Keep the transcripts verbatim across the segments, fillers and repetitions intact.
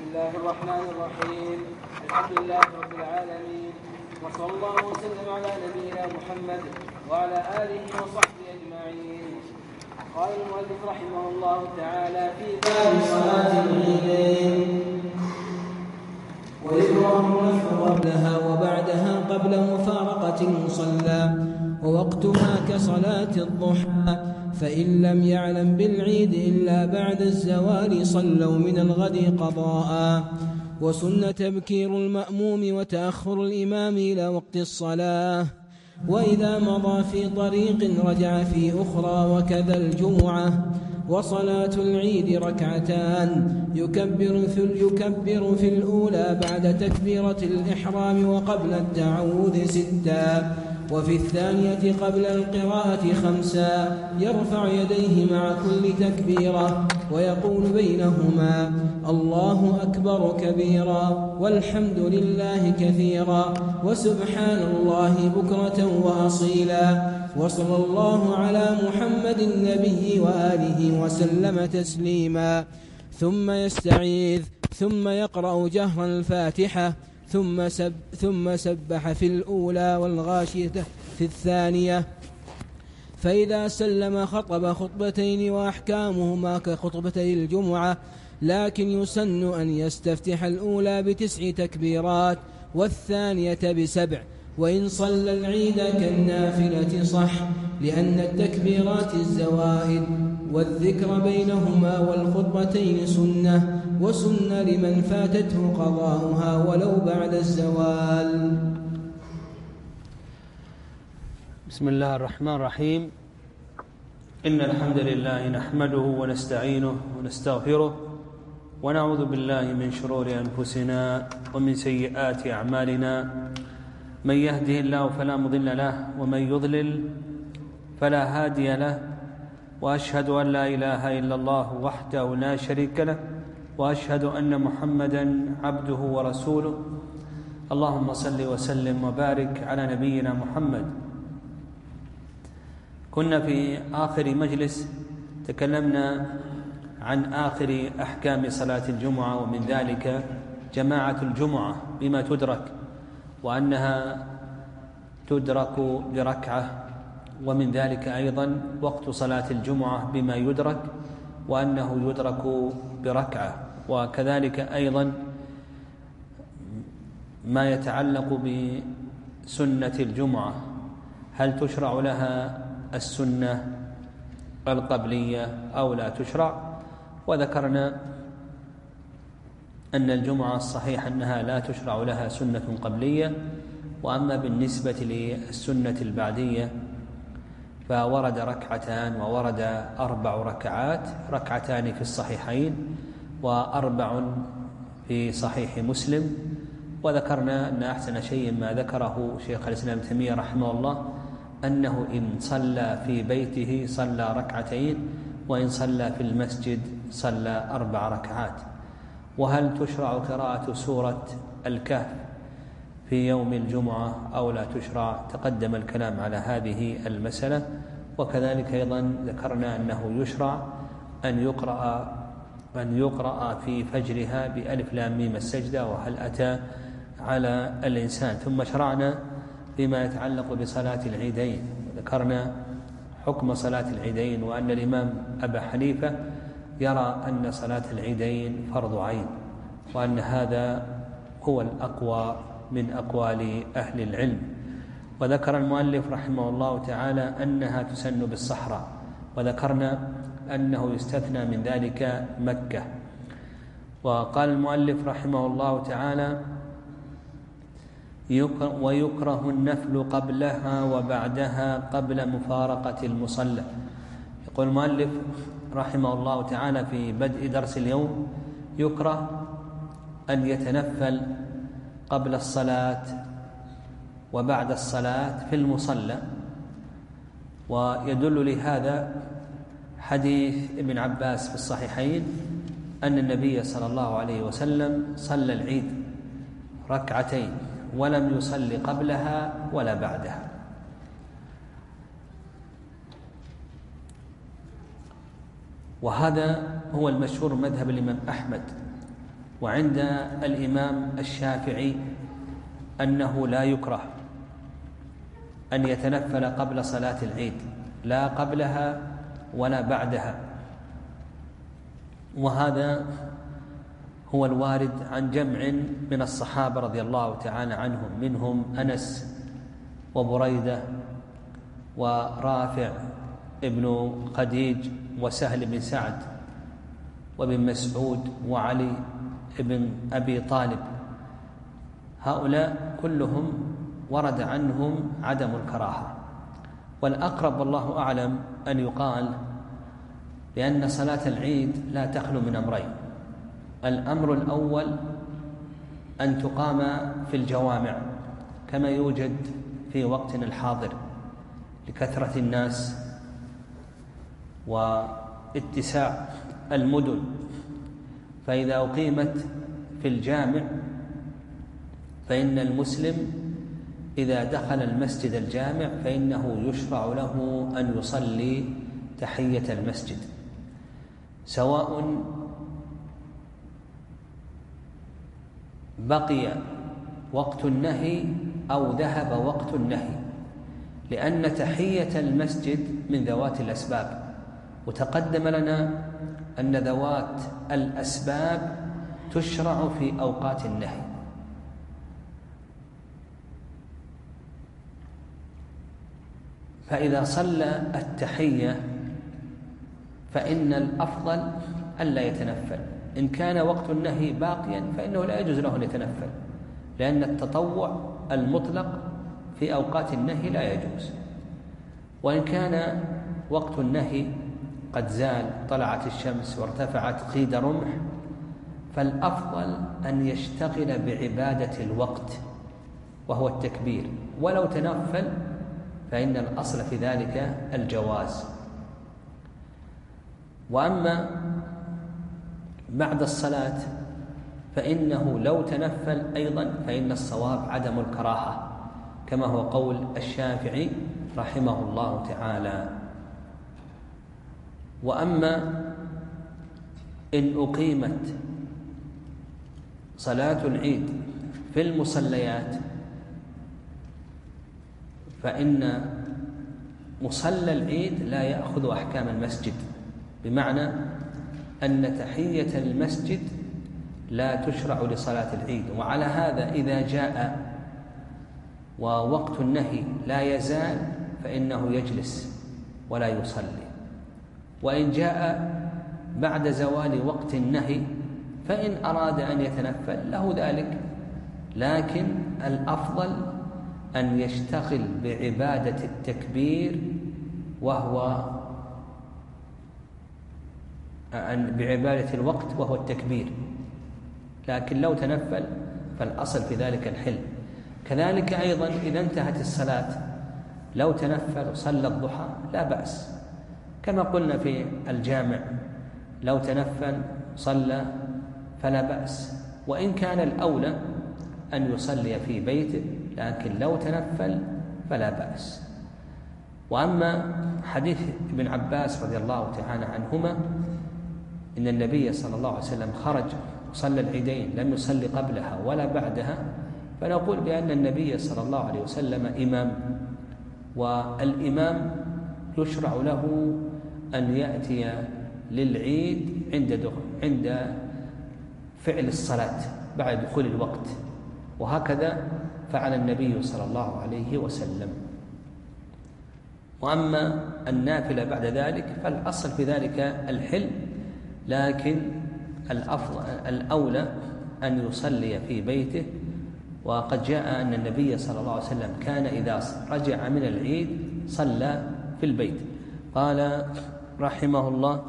الله الرحمن الرحيم. الحمد لله رب العالمين، وصلى الله وسلم على نبينا محمد وعلى آله وصحبه أجمعين. قال المؤلف رحمه الله تعالى في باب صلاة العيدين: ويكره النفل قبلها وبعدها قبل مفارقة المصلى، ووقتها كصلاة الضحى، فإن لم يعلم بالعيد إلا بعد الزوال صلوا من الغد قضاء. وسن تبكير المأموم وتأخر الإمام إلى وقت الصلاة، وإذا مضى في طريق رجع في أخرى، وكذا الجمعة. وصلاة العيد ركعتان، يكبر في, يكبر في الأولى بعد تكبيرة الإحرام وقبل التعوذ ستا، وفي الثانية قبل القراءة خمسا، يرفع يديه مع كل تكبيرة ويقول بينهما: الله أكبر كبيرا، والحمد لله كثيرا، وسبحان الله بكرة وأصيلا، وصلى الله على محمد النبي وآله وسلم تسليما. ثم يستعيذ، ثم يقرأ جهرا الفاتحة، ثم, سب ثم سبح في الأولى والغاشية في الثانية. فإذا سلم خطب خطبتين وأحكامهما كخطبتي الجمعة، لكن يسن أن يستفتح الأولى بتسع تكبيرات والثانية بسبع، وإن صلى العيد كالنافلة صح، لأن التكبيرات الزوائد والذكر بينهما والخطبتين سنة، وسن لمن فاتته قضاؤها ولو بعد الزوال. بسم الله الرحمن الرحيم. إن الحمد لله نحمده ونستعينه ونستغفره، ونعوذ بالله من شرور أنفسنا ومن سيئات أعمالنا. من يهده الله فلا مضل له، ومن يضلل فلا هادي له، وأشهد أن لا إله إلا الله وحده لا شريك له، وأشهد أن محمدا عبده ورسوله. اللهم صل وسلم وبارك على نبينا محمد. كنا في آخر مجلس تكلمنا عن آخر أحكام صلاة الجمعة، ومن ذلك جماعة الجمعة بما تدرك، وأنها تدرك بركعة، ومن ذلك أيضا وقت صلاة الجمعة بما يدرك، وأنه يدرك بركعة، وكذلك أيضا ما يتعلق بسنة الجمعة، هل تشرع لها السنة القبلية أو لا تشرع. وذكرنا أن الجمعة الصحيح أنها لا تشرع لها سنة قبلية، وأما بالنسبة للسنة البعدية فورد ركعتان وورد أربع ركعات، ركعتان في الصحيحين وأربع في صحيح مسلم. وذكرنا أن أحسن شيء ما ذكره شيخ الإسلام ابن تيمية رحمه الله أنه إن صلى في بيته صلى ركعتين، وإن صلى في المسجد صلى أربع ركعات. وهل تشرع قراءة سورة الكهف في يوم الجمعة أو لا تشرع؟ تقدم الكلام على هذه المسألة. وكذلك أيضا ذكرنا أنه يشرع أن يقرأ أن يقرأ في فجرها بألف لام ميم السجدة، وهل أتى على الإنسان. ثم شرعنا فيما يتعلق بصلاة العيدين، ذكرنا حكم صلاة العيدين، وأن الإمام أبا حنيفة يرى أن صلاة العيدين فرض عين، وأن هذا هو الأقوى من أقوال أهل العلم. وذكر المؤلف رحمه الله تعالى أنها تسن بالصحراء، وذكرنا أنه يستثنى من ذلك مكة. وقال المؤلف رحمه الله تعالى: ويكره النفل قبلها وبعدها قبل مفارقة المصلى. يقول المؤلف رحمه الله تعالى في بدء درس اليوم: يكره أن يتنفل قبل الصلاة وبعد الصلاة في المصلى. ويدل لهذا حديث ابن عباس في الصحيحين أن النبي صلى الله عليه وسلم صلى العيد ركعتين ولم يصلي قبلها ولا بعدها. وهذا هو المشهور مذهب الإمام أحمد وعند الإمام الشافعي أنه لا يكره أن يتنفل قبل صلاة العيد، لا قبلها ولا بعدها، وهذا هو الوارد عن جمع من الصحابة رضي الله تعالى عنهم، منهم أنس وبريدة ورافع ابن خديج وسهل بن سعد وابن مسعود وعلي ابن أبي طالب. هؤلاء كلهم ورد عنهم عدم الكراهة، والأقرب والله أعلم أن يقال بأن صلاة العيد لا تخلو من أمرين. الأمر الأول أن تقام في الجوامع كما يوجد في وقتنا الحاضر لكثرة الناس واتساع المدن، فإذا أقيمت في الجامع فإن المسلم إذا دخل المسجد الجامع فإنه يشرع له أن يصلي تحية المسجد، سواء بقي وقت النهي أو ذهب وقت النهي، لأن تحية المسجد من ذوات الأسباب، وتقدم لنا أن ذوات الأسباب تشرع في أوقات النهي. فإذا صلى التحية فإن الأفضل ألا يتنفل. إن كان وقت النهي باقيا فإنه لا يجوز له أن يتنفل، لأن التطوع المطلق في أوقات النهي لا يجوز. وإن كان وقت النهي قد زال، طلعت الشمس وارتفعت قيد رمح، فالأفضل أن يشتغل بعبادة الوقت وهو التكبير، ولو تنفل فإن الأصل في ذلك الجواز. وأما بعد الصلاة فإنه لو تنفل أيضا فإن الصواب عدم الكراهة، كما هو قول الشافعي رحمه الله تعالى. وأما إن أقيمت صلاة العيد في المصليات فإن مصلى العيد لا يأخذ أحكام المسجد، بمعنى أن تحية المسجد لا تشرع لصلاة العيد. وعلى هذا إذا جاء ووقت النهي لا يزال فإنه يجلس ولا يصلي، وإن جاء بعد زوال وقت النهي فإن أراد أن يتنفل له ذلك، لكن الأفضل أن يشتغل بعبادة التكبير، وهو أن بعبادة الوقت وهو التكبير، لكن لو تنفل فالأصل في ذلك الحل. كذلك أيضا إذا انتهت الصلاة لو تنفل وصلى الضحى لا بأس، كما قلنا في الجامع لو تنفل صلى فلا بأس، وإن كان الأولى أن يصلي في بيته، لكن لو تنفل فلا بأس. وأما حديث ابن عباس رضي الله تعالى عنهما إن النبي صلى الله عليه وسلم خرج وصلى العيدين لم يصلي قبلها ولا بعدها، فنقول بأن النبي صلى الله عليه وسلم إمام، والإمام يشرع له أن يأتي للعيد عند عند فعل الصلاة بعد دخول الوقت، وهكذا فعل النبي صلى الله عليه وسلم. وأما النافلة بعد ذلك فالأصل في ذلك الحل، لكن الأفضل الأولى أن يصلي في بيته. وقد جاء أن النبي صلى الله عليه وسلم كان إذا رجع من العيد صلى في البيت. قال رحمه الله: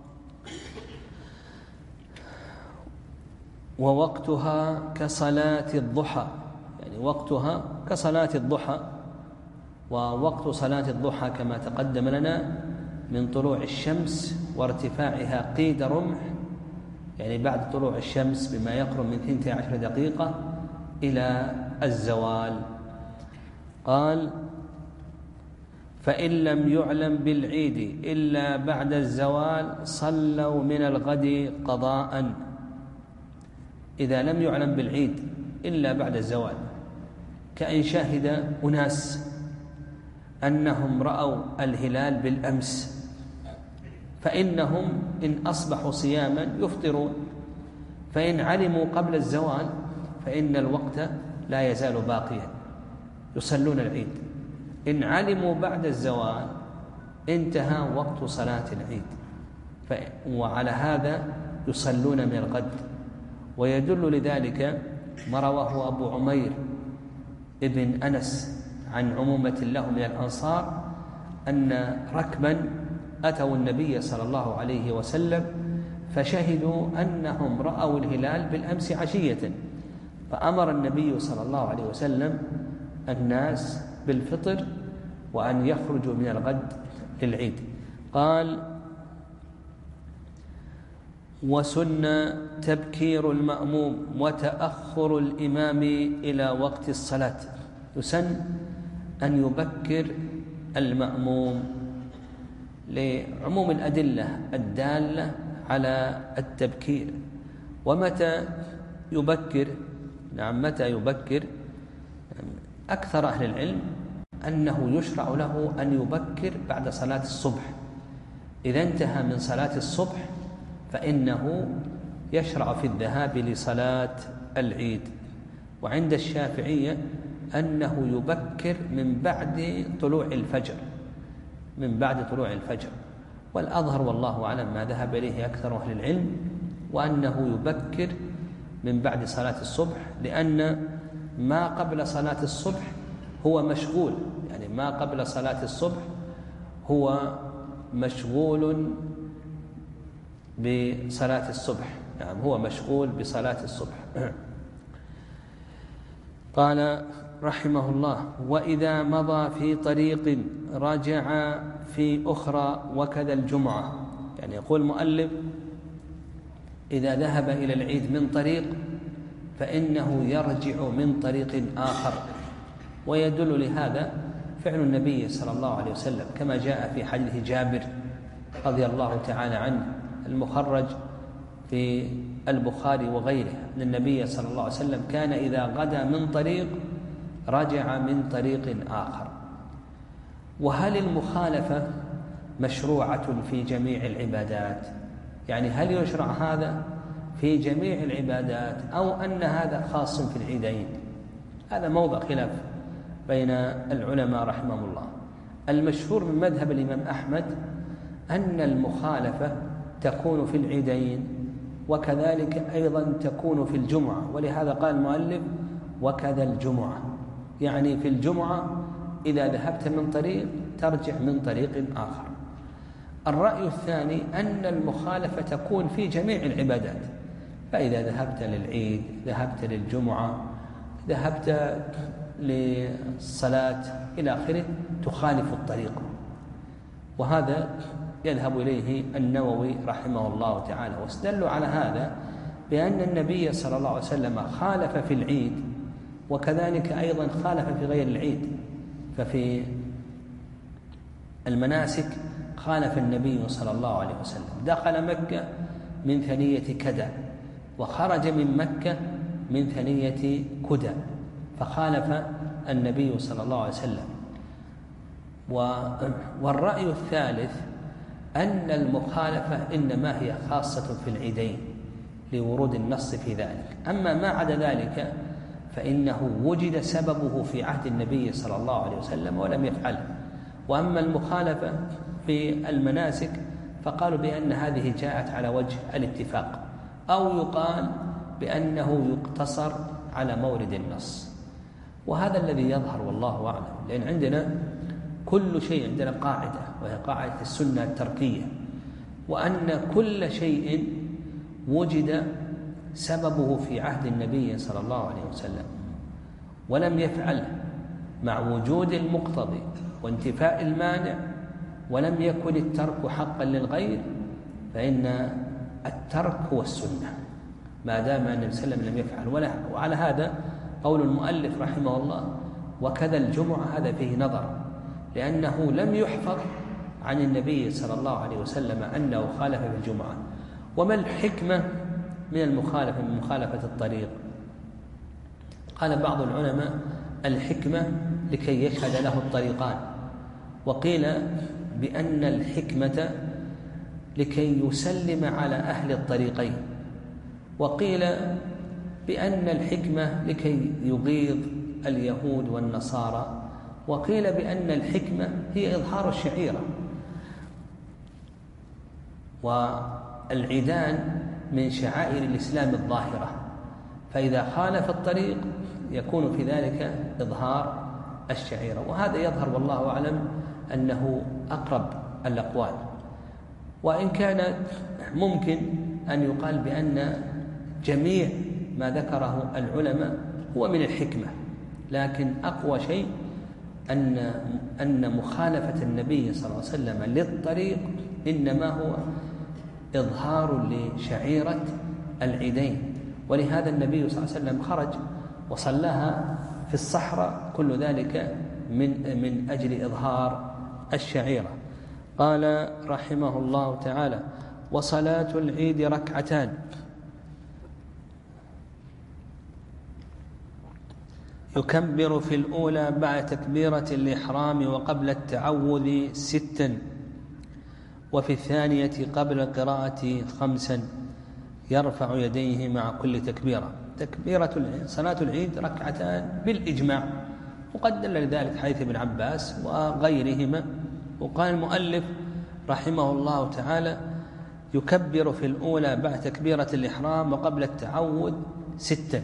ووقتها كصلاة الضحى، يعني وقتها كصلاة الضحى. ووقت صلاة الضحى كما تقدم لنا من طلوع الشمس وارتفاعها قيد رمح، يعني بعد طلوع الشمس بما يقرب من اثنتي عشرة دقيقة إلى الزوال. قال: فإن لم يعلم بالعيد إلا بعد الزوال صلوا من الغد قضاء. إذا لم يعلم بالعيد إلا بعد الزوال، كأن شاهد أناس أنهم رأوا الهلال بالأمس، فإنهم إن أصبحوا صياما يفطرون، فإن علموا قبل الزوال فإن الوقت لا يزال باقيا يصلون العيد. إن علموا بعد الزوال انتهى وقت صلاة العيد، وعلى هذا يصلون من الغد. ويدل لذلك ما رواه أبو عمير ابن أنس عن عمومة له من الأنصار أن ركبا أتوا النبي صلى الله عليه وسلم فشهدوا أنهم رأوا الهلال بالأمس عشية، فأمر النبي صلى الله عليه وسلم الناس بالفطر وأن يخرجوا من الغد للعيد. قال: وسن تبكير المأموم وتأخر الإمام إلى وقت الصلاة. يسن أن يبكر المأموم لعموم الأدلة الدالة على التبكير. ومتى يبكر؟ نعم، متى يبكر؟ أكثر أهل العلم أنه يشرع له أن يبكر بعد صلاة الصبح. إذا انتهى من صلاة الصبح فإنه يشرع في الذهاب لصلاة العيد. وعند الشافعية أنه يبكر من بعد طلوع الفجر، من بعد طلوع الفجر. والأظهر والله أعلم ما ذهب إليه أكثر أهل العلم، وأنه يبكر من بعد صلاة الصبح، لأن ما قبل صلاة الصبح هو مشغول، يعني ما قبل صلاة الصبح هو مشغول بصلاة الصبح. نعم، هو مشغول بصلاة الصبح. قال رحمه الله: وإذا مضى في طريق رجع في أخرى وكذا الجمعة. يعني يقول المؤلف: إذا ذهب إلى العيد من طريق فإنه يرجع من طريق آخر. ويدل لهذا فعل النبي صلى الله عليه وسلم كما جاء في حديث جابر رضي الله تعالى عنه المخرج في البخاري وغيره، أن النبي صلى الله عليه وسلم كان إذا غدا من طريق رجع من طريق آخر. وهل المخالفة مشروعة في جميع العبادات؟ يعني هل يشرع هذا في جميع العبادات أو أن هذا خاص في العيدين؟ هذا موضع خلاف بين العلماء رحمهم الله. المشهور من مذهب الإمام أحمد أن المخالفة تكون في العيدين، وكذلك أيضا تكون في الجمعة، ولهذا قال المؤلف: وكذا الجمعة، يعني في الجمعة إذا ذهبت من طريق ترجع من طريق آخر. الرأي الثاني أن المخالفة تكون في جميع العبادات، فإذا ذهبت للعيد، ذهبت للجمعة، ذهبت للصلاة إلى آخره تخالف الطريق. وهذا يذهب إليه النووي رحمه الله تعالى، واستدلوا على هذا بأن النبي صلى الله عليه وسلم خالف في العيد، وكذلك أيضا خالف في غير العيد. ففي المناسك خالف النبي صلى الله عليه وسلم، دخل مكة من ثنية كدى وخرج من مكة من ثنية كدى، فخالف النبي صلى الله عليه وسلم. والرأي الثالث أن المخالفة إنما هي خاصة في العيدين لورود النص في ذلك، أما ما عدا ذلك فإنه وجد سببه في عهد النبي صلى الله عليه وسلم ولم يفعله. وأما المخالفة في المناسك فقالوا بأن هذه جاءت على وجه الاتفاق، أو يقال بأنه يقتصر على مورد النص. وهذا الذي يظهر والله أعلم، لأن عندنا كل شيء، عندنا قاعدة وهي قاعدة السنة التركية، وأن كل شيء وجد سببه في عهد النبي صلى الله عليه وسلم ولم يفعله مع وجود المقتضي وانتفاء المانع، ولم يكن الترك حقا للغير، فإن الترك هو السنة ما دام النبي صلى الله عليه وسلم لم يفعل. وعلى هذا قول المؤلف رحمه الله: وكذا الجمعة، هذا فيه نظر، لأنه لم يحفظ عن النبي صلى الله عليه وسلم أنه خالف في الجمعة. وما الحكمة من المخالفة من مخالفة الطريق. قال بعض العلماء الحكمة لكي يشهد له الطريقان، وقيل بأن الحكمة لكي يسلم على أهل الطريقين، وقيل بأن الحكمة لكي يغيظ اليهود والنصارى، وقيل بأن الحكمة هي إظهار الشعيرة. والعيدان من شعائر الإسلام الظاهرة، فإذا خالف الطريق يكون في ذلك إظهار الشعيرة، وهذا يظهر والله أعلم أنه أقرب الأقوال، وإن كان ممكن أن يقال بأن جميع ما ذكره العلماء هو من الحكمة، لكن أقوى شيء أن أن مخالفة النبي صلى الله عليه وسلم للطريق إنما هو إظهار لشعيرة العيدين، ولهذا النبي صلى الله عليه وسلم خرج وصلاها في الصحراء، كل ذلك من من أجل إظهار الشعيرة. قال رحمه الله تعالى: وصلاة العيد ركعتان، يكبر في الأولى بعد تكبيرة الإحرام وقبل التعوذ ستا، وفي الثانية قبل القراءة خمسا، يرفع يديه مع كل تكبيرة. تكبيرة صلاة العيد ركعتان بالإجماع، وقد دل لذلك حديث ابن عباس وغيرهما. وقال المؤلف رحمه الله تعالى: يكبر في الأولى بعد تكبيرة الإحرام وقبل التعوذ ستا،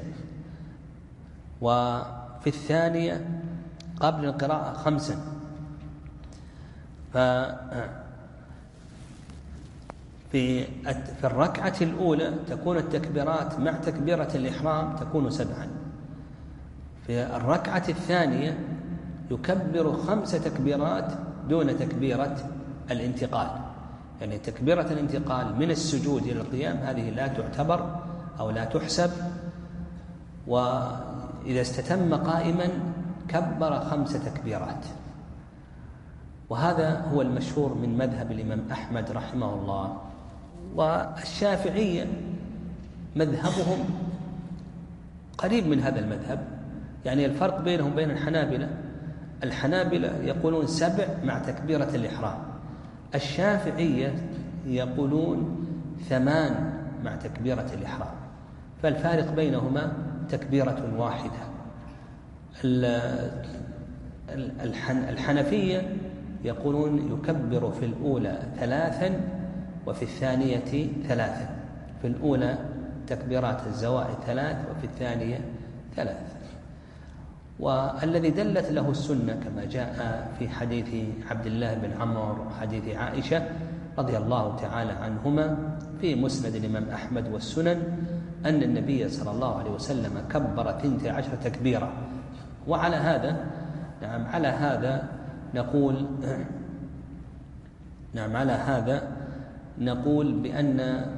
وفي الثانية قبل القراءة خمسا. ف في في الركعة الأولى تكون التكبيرات مع تكبيرة الإحرام تكون سبعا. في الركعة الثانية يكبر خمس تكبيرات دون تكبيرة الانتقال، يعني تكبيرة الانتقال من السجود إلى القيام هذه لا تعتبر أو لا تحسب، وإذا استتم قائما كبر خمس تكبيرات. وهذا هو المشهور من مذهب الإمام أحمد رحمه الله. والشافعية مذهبهم قريب من هذا المذهب، يعني الفرق بينهم بين الحنابلة، الحنابلة يقولون سبع مع تكبيرة الإحرام، الشافعية يقولون ثمان مع تكبيرة الإحرام، فالفارق بينهما تكبيرة واحدة. الحنفية يقولون يكبر في الأولى ثلاثا وفي الثانية ثلاثا، في الأولى تكبيرات الزوائد ثلاث وفي الثانية ثلاث. والذي دلت له السنة كما جاء في حديث عبد الله بن عمرو وحديث عائشة رضي الله تعالى عنهما في مسند الإمام أحمد والسنن أن النبي صلى الله عليه وسلم كبر ثنتي عشر تكبيرة. وعلى هذا نعم على هذا نقول نعم على هذا نقول بأن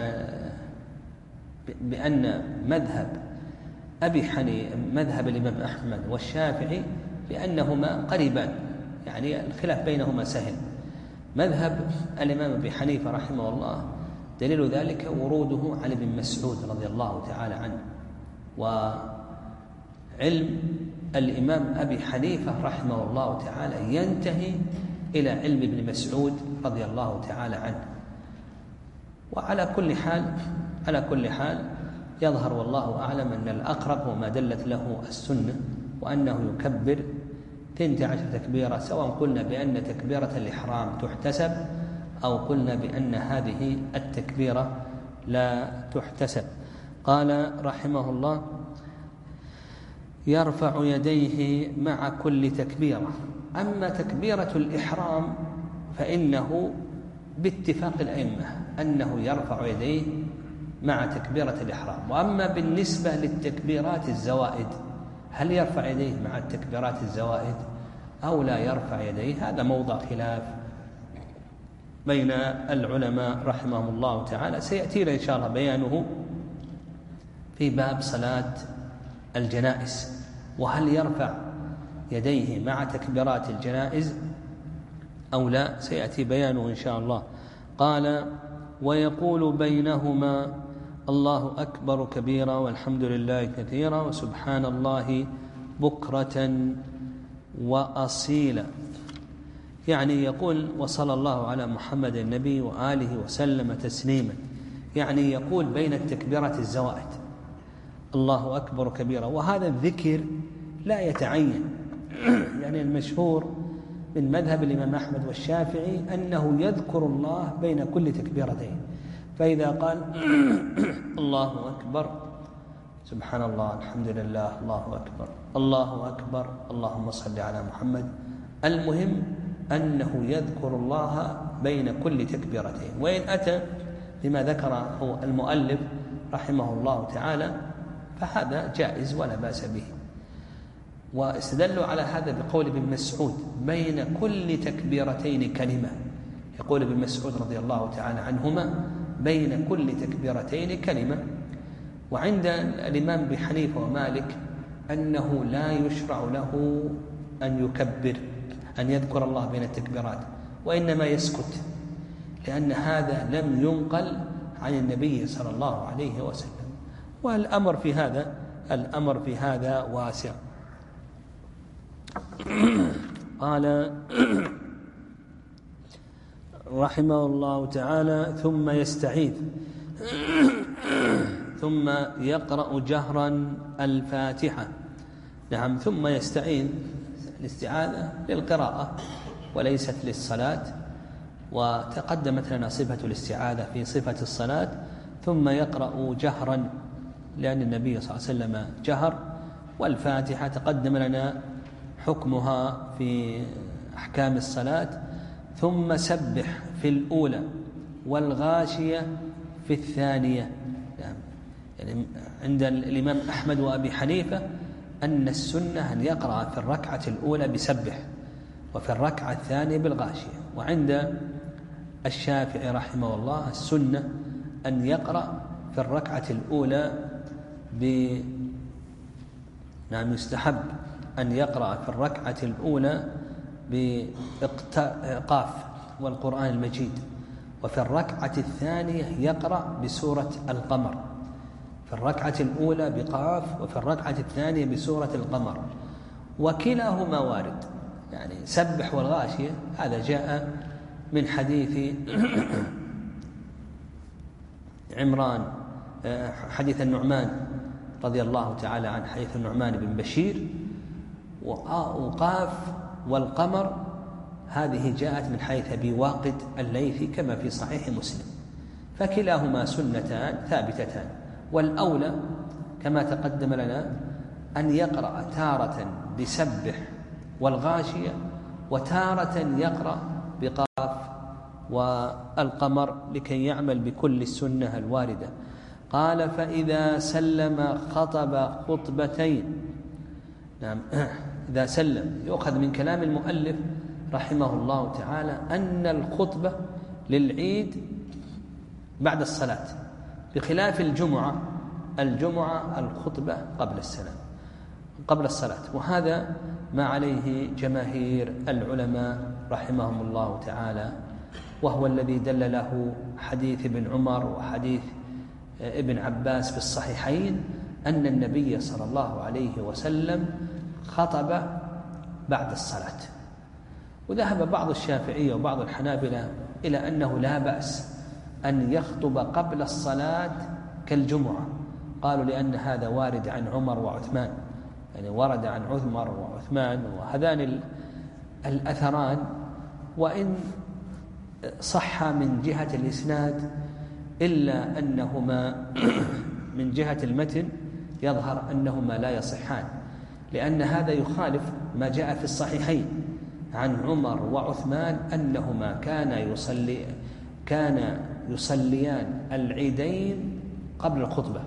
بأن مذهب أبي حنيفة مذهب الإمام أحمد والشافعي بأنهما قريبان، يعني الخلاف بينهما سهل. مذهب الإمام أبي حنيفة رحمه الله دليل ذلك وروده عن ابن مسعود رضي الله تعالى عنه، وعلم الإمام أبي حنيفة رحمه الله تعالى ينتهي إلى علم ابن مسعود رضي الله تعالى عنه. وعلى كل حال على كل حال يظهر والله أعلم أن الأقرب هو ما دلت له السنة، وأنه يكبر ثنتي عشر تكبيرة، سواء قلنا بأن تكبيرة الإحرام تحتسب أو قلنا بأن هذه التكبيرة لا تحتسب. قال رحمه الله: يرفع يديه مع كل تكبيرة. أما تكبيرة الإحرام فإنه باتفاق الأئمة أنه يرفع يديه مع تكبيرة الإحرام. وأما بالنسبة للتكبيرات الزوائد هل يرفع يديه مع التكبيرات الزوائد أو لا يرفع يديه، هذا موضع خلاف بين العلماء رحمهم الله تعالى، سيأتينا إن شاء الله بيانه في باب صلاة الجنائز، وهل يرفع يديه مع تكبيرات الجنائز أو لا، سيأتي بيانه إن شاء الله. قال: ويقول بينهما الله أكبر كبيرا والحمد لله كثيرا وسبحان الله بكرة وأصيلا. يعني يقول وصلى الله على محمد النبي وآله وسلم تسليما، يعني يقول بين التكبيرات الزوائد الله أكبر كبيرا. وهذا الذكر لا يتعين، يعني المشهور من مذهب الإمام أحمد والشافعي أنه يذكر الله بين كل تكبيرتين، فإذا قال الله أكبر سبحان الله الحمد لله الله أكبر الله أكبر اللهم صل على محمد، المهم أنه يذكر الله بين كل تكبيرتين. وإن أتى بما ذكره المؤلف رحمه الله تعالى فهذا جائز ولا بأس به. واستدلوا على هذا بقول ابن مسعود بين كل تكبيرتين كلمة، يقول ابن مسعود رضي الله تعالى عنهما بين كل تكبيرتين كلمة. وعند الإمام أبي حنيفة ومالك أنه لا يشرع له أن يكبر أن يذكر الله بين التكبيرات، وإنما يسكت، لأن هذا لم ينقل عن النبي صلى الله عليه وسلم. والأمر في هذا الأمر في هذا واسع. قال رحمه الله تعالى ثم يستعيذ ثم يقرأ جهرا الفاتحة. نعم، ثم يستعيذ الاستعاذة للقراءة وليست للصلاة، وتقدمت لنا صفة الاستعاذة في صفة الصلاة. ثم يقرأ جهرا لأن النبي صلى الله عليه وسلم جهر، والفاتحة تقدم لنا حكمها في أحكام الصلاة. ثم سبح في الأولى والغاشية في الثانية. يعني عند الإمام أحمد وأبي حنيفة أن السنة أن يقرأ في الركعة الأولى بسبح وفي الركعة الثانية بالغاشية. وعند الشافعي رحمه الله السنة أن يقرأ في الركعة الأولى ب نعم يستحب أن يقرأ في الركعة الأولى بإقاف والقرآن المجيد، وفي الركعة الثانية يقرأ بسورة القمر. في الركعة الأولى بقاف وفي الركعة الثانية بسورة القمر، وكلاهما وارد. يعني سبح والغاشية هذا جاء من حديث عمران حديث النعمان رضي الله تعالى عن حديث النعمان بن بشير. وقاف والقمر هذه جاءت من حديث أبي واقد الليثي كما في صحيح مسلم، فكلاهما سنتان ثابتتان. والأولى كما تقدم لنا أن يقرأ تارة بسبح والغاشية وتارة يقرأ بقاف والقمر لكي يعمل بكل السنة الواردة. قال فإذا سلم خطب خطبتين. نعم، إذا سلم يؤخذ من كلام المؤلف رحمه الله تعالى أن الخطبة للعيد بعد الصلاة، بخلاف الجمعة. الجمعة الخطبة قبل السلام قبل الصلاة، وهذا ما عليه جماهير العلماء رحمهم الله تعالى، وهو الذي دل له حديث ابن عمر وحديث ابن عباس في الصحيحين أن النبي صلى الله عليه وسلم خطب بعد الصلاة. وذهب بعض الشافعية وبعض الحنابلة إلى أنه لا بأس أن يخطب قبل الصلاة كالجمعة، قالوا لأن هذا وارد عن عمر وعثمان، يعني ورد عن عمر وعثمان، وهذان الأثران وإن صح من جهة الإسناد إلا أنهما من جهة المتن يظهر أنهما لا يصحان، لأن هذا يخالف ما جاء في الصحيحين عن عمر وعثمان أنهما كان يصلي كان يصليان العيدين قبل الخطبة.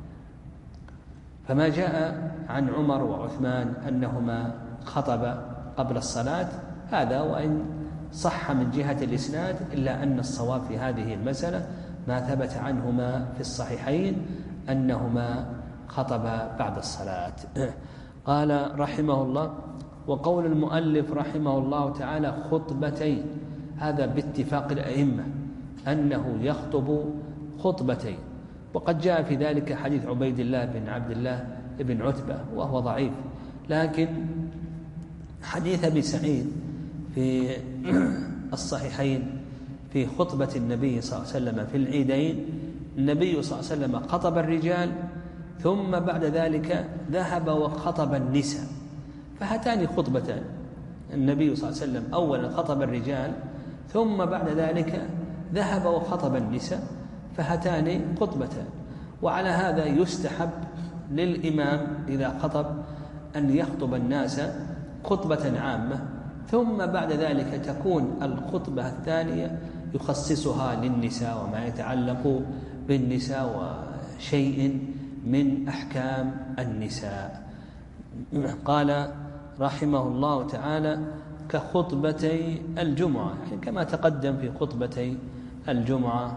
فما جاء عن عمر وعثمان أنهما خطب قبل الصلاة هذا وإن صح من جهة الإسناد إلا أن الصواب في هذه المسألة ما ثبت عنهما في الصحيحين أنهما خطب بعد الصلاة. قال رحمه الله وقول المؤلف رحمه الله تعالى خطبتين، هذا باتفاق الأئمة أنه يخطب خطبتين. وقد جاء في ذلك حديث عبيد الله بن عبد الله بن عتبة وهو ضعيف، لكن حديث أبي سعيد في الصحيحين في خطبة النبي صلى الله عليه وسلم في العيدين، النبي صلى الله عليه وسلم خطب الرجال ثم بعد ذلك ذهب وخطب النساء، فهاتان خطبتان، النبي صلى الله عليه وسلم أولا خطب الرجال ثم بعد ذلك ذهب وخطب النساء، فهاتان خطبتان. وعلى هذا يستحب للإمام إذا خطب أن يخطب الناس خطبة عامة، ثم بعد ذلك تكون الخطبة الثانية يخصصها للنساء وما يتعلق بالنساء وشيء من أحكام النساء. قال رحمه الله تعالى: كخطبتي الجمعة، كما تقدم في خطبتي الجمعة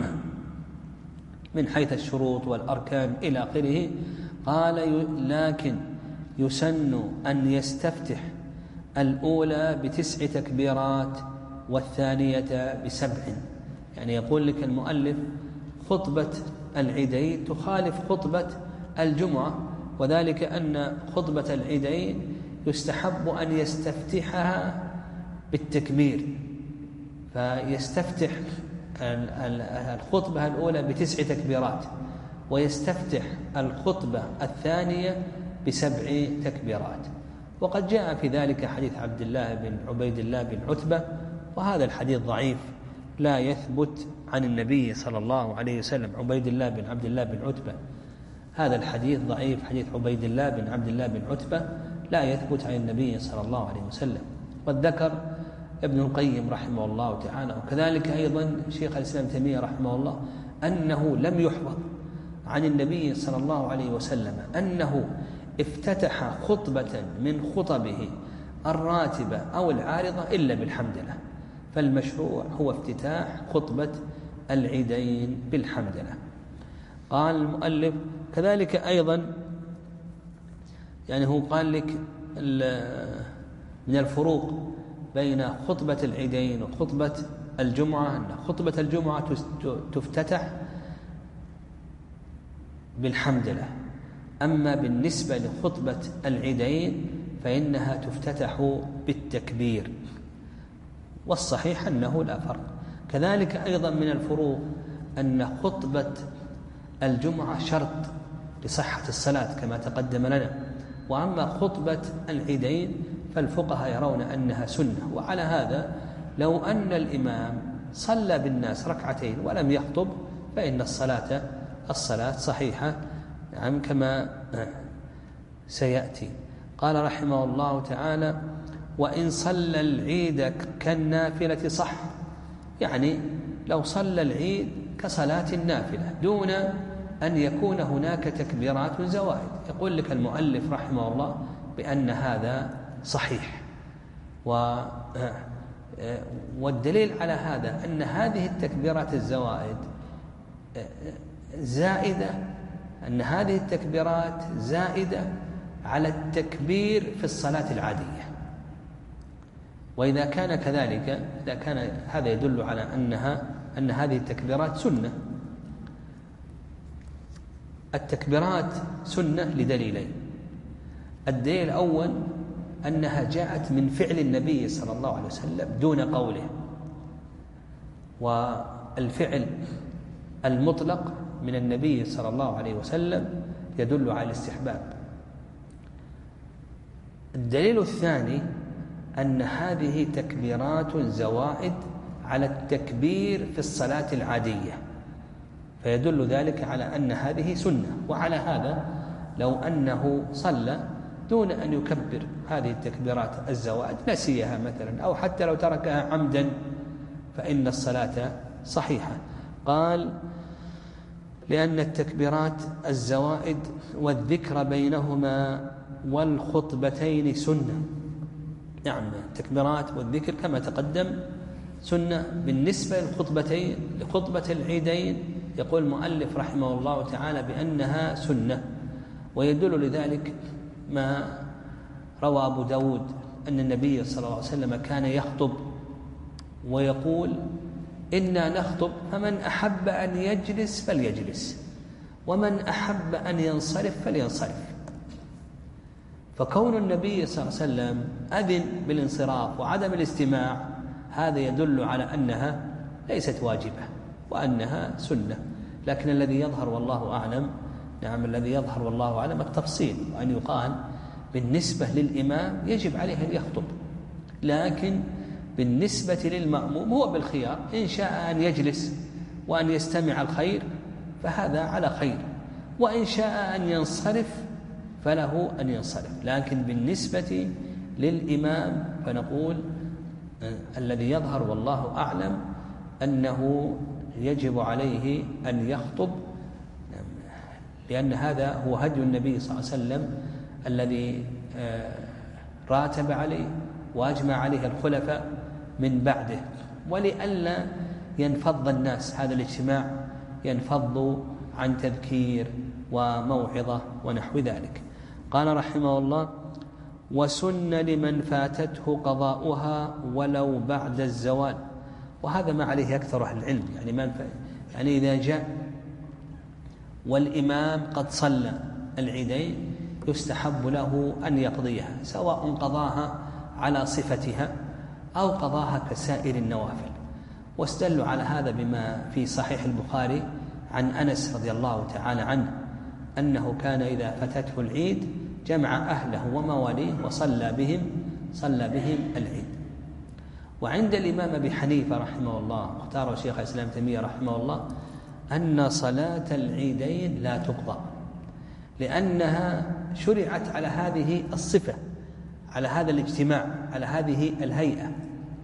من حيث الشروط والأركان إلى آخره. قال: لكن يسن أن يستفتح الأولى بتسع تكبيرات والثانية بسبع. يعني يقول لك المؤلف خطبة العيدين تخالف خطبة الجمعة، وذلك أن خطبة العيدين يستحب أن يستفتحها بالتكبير، فيستفتح الخطبة الأولى بتسع تكبيرات ويستفتح الخطبة الثانية بسبع تكبيرات. وقد جاء في ذلك حديث عبد الله بن عبيد الله بن عتبة، وهذا الحديث ضعيف لا يثبت عن النبي صلى الله عليه وسلم. عبيد الله بن عبد الله بن عتبة هذا الحديث ضعيف، حديث عبيد الله بن عبد الله بن عتبة لا يثبت عن النبي صلى الله عليه وسلم. قد ذكر ابن القيم رحمه الله تعالى وكذلك أيضا شيخ الإسلام تيمية رحمه الله أنه لم يحفظ عن النبي صلى الله عليه وسلم أنه افتتح خطبة من خطبه الراتبة أو العارضة إلا بالحمدلله، فالمشروع هو افتتاح خطبة العيدين بالحمدلله. قال المؤلف: كذلك أيضا يعني هو قال لك من الفروق بين خطبة العيدين وخطبة الجمعة أن خطبة الجمعة تفتتح بالحمدلله، أما بالنسبة لخطبة العيدين فإنها تفتتح بالتكبير، والصحيح أنه لا فرق. كذلك أيضا من الفروق أن خطبة الجمعة شرط لصحة الصلاة كما تقدم لنا، وأما خطبة العيدين فالفقهاء يرون أنها سنة. وعلى هذا لو أن الإمام صلى بالناس ركعتين ولم يخطب فإن الصلاة الصلاة صحيحة، نعم كما سيأتي. قال رحمه الله تعالى: وإن صلى العيد كالنافلة صح، يعني لو صلى العيد كصلاة النافلة دون أن يكون هناك تكبيرات زوائد. يقول لك المؤلف رحمه الله بأن هذا صحيح، والدليل على هذا أن هذه التكبيرات الزوائد زائدة، أن هذه التكبيرات زائدة على التكبير في الصلاة العادية. وإذا كان كذلك، إذا كان هذا يدل على أنها أن هذه التكبيرات سنة. التكبيرات سنة لدليلين: الدليل الأول أنها جاءت من فعل النبي صلى الله عليه وسلم دون قوله، والفعل المطلق من النبي صلى الله عليه وسلم يدل على الاستحباب. الدليل الثاني أن هذه تكبيرات زوائد على التكبير في الصلاة العادية، فيدل ذلك على أن هذه سنة. وعلى هذا لو أنه صلى دون أن يكبر هذه التكبيرات الزوائد، نسيها مثلا أو حتى لو تركها عمدا، فإن الصلاة صحيحة. قال: لأن التكبيرات الزوائد والذكر بينهما والخطبتين سنة. نعم، التكبيرات والذكر كما تقدم سنة. بالنسبة للخطبتين لخطبة العيدين يقول المؤلف رحمه الله تعالى بأنها سنة، ويدل لذلك ما روى أبو داود أن النبي صلى الله عليه وسلم كان يخطب ويقول: إنا نخطب فمن أحب أن يجلس فليجلس، ومن أحب أن ينصرف فلينصرف. فكون النبي صلى الله عليه وسلم أذن بالانصراف وعدم الاستماع هذا يدل على أنها ليست واجبة وأنها سنة. لكن الذي يظهر والله أعلم نعم الذي يظهر والله أعلم التفصيل، وأن يقال بالنسبة للإمام يجب عليه أن يخطب، لكن بالنسبة للمأموم هو بالخيار، إن شاء أن يجلس وأن يستمع الخير فهذا على خير، وإن شاء أن ينصرف فله أن ينصرف. لكن بالنسبة للإمام فنقول الذي يظهر والله أعلم أنه يجب عليه أن يخطب، لأن هذا هو هدي النبي صلى الله عليه وسلم الذي راتب عليه وأجمع عليه الخلفاء من بعده، ولئلا ينفض الناس، هذا الاجتماع ينفض عن تذكير وموعظة ونحو ذلك. قال رحمه الله: وسن لمن فاتته قضاؤها ولو بعد الزوال. وهذا ما عليه أكثر أهل العلم، يعني, من ف... يعني إذا جاء والإمام قد صلى العيدين يستحب له أن يقضيها، سواء قضاها على صفتها أو قضاها كسائر النوافل. واستدلوا على هذا بما في صحيح البخاري عن أنس رضي الله تعالى عنه أنه كان إذا فاتته العيد جمع أهله ومواليه وصلى بهم صلى بهم العيد. وعند الإمام أبي حنيفة رحمه الله اختاره شيخ الإسلام تيمية رحمه الله أن صلاة العيدين لا تقضى، لأنها شرعت على هذه الصفة، على هذا الاجتماع، على هذه الهيئة.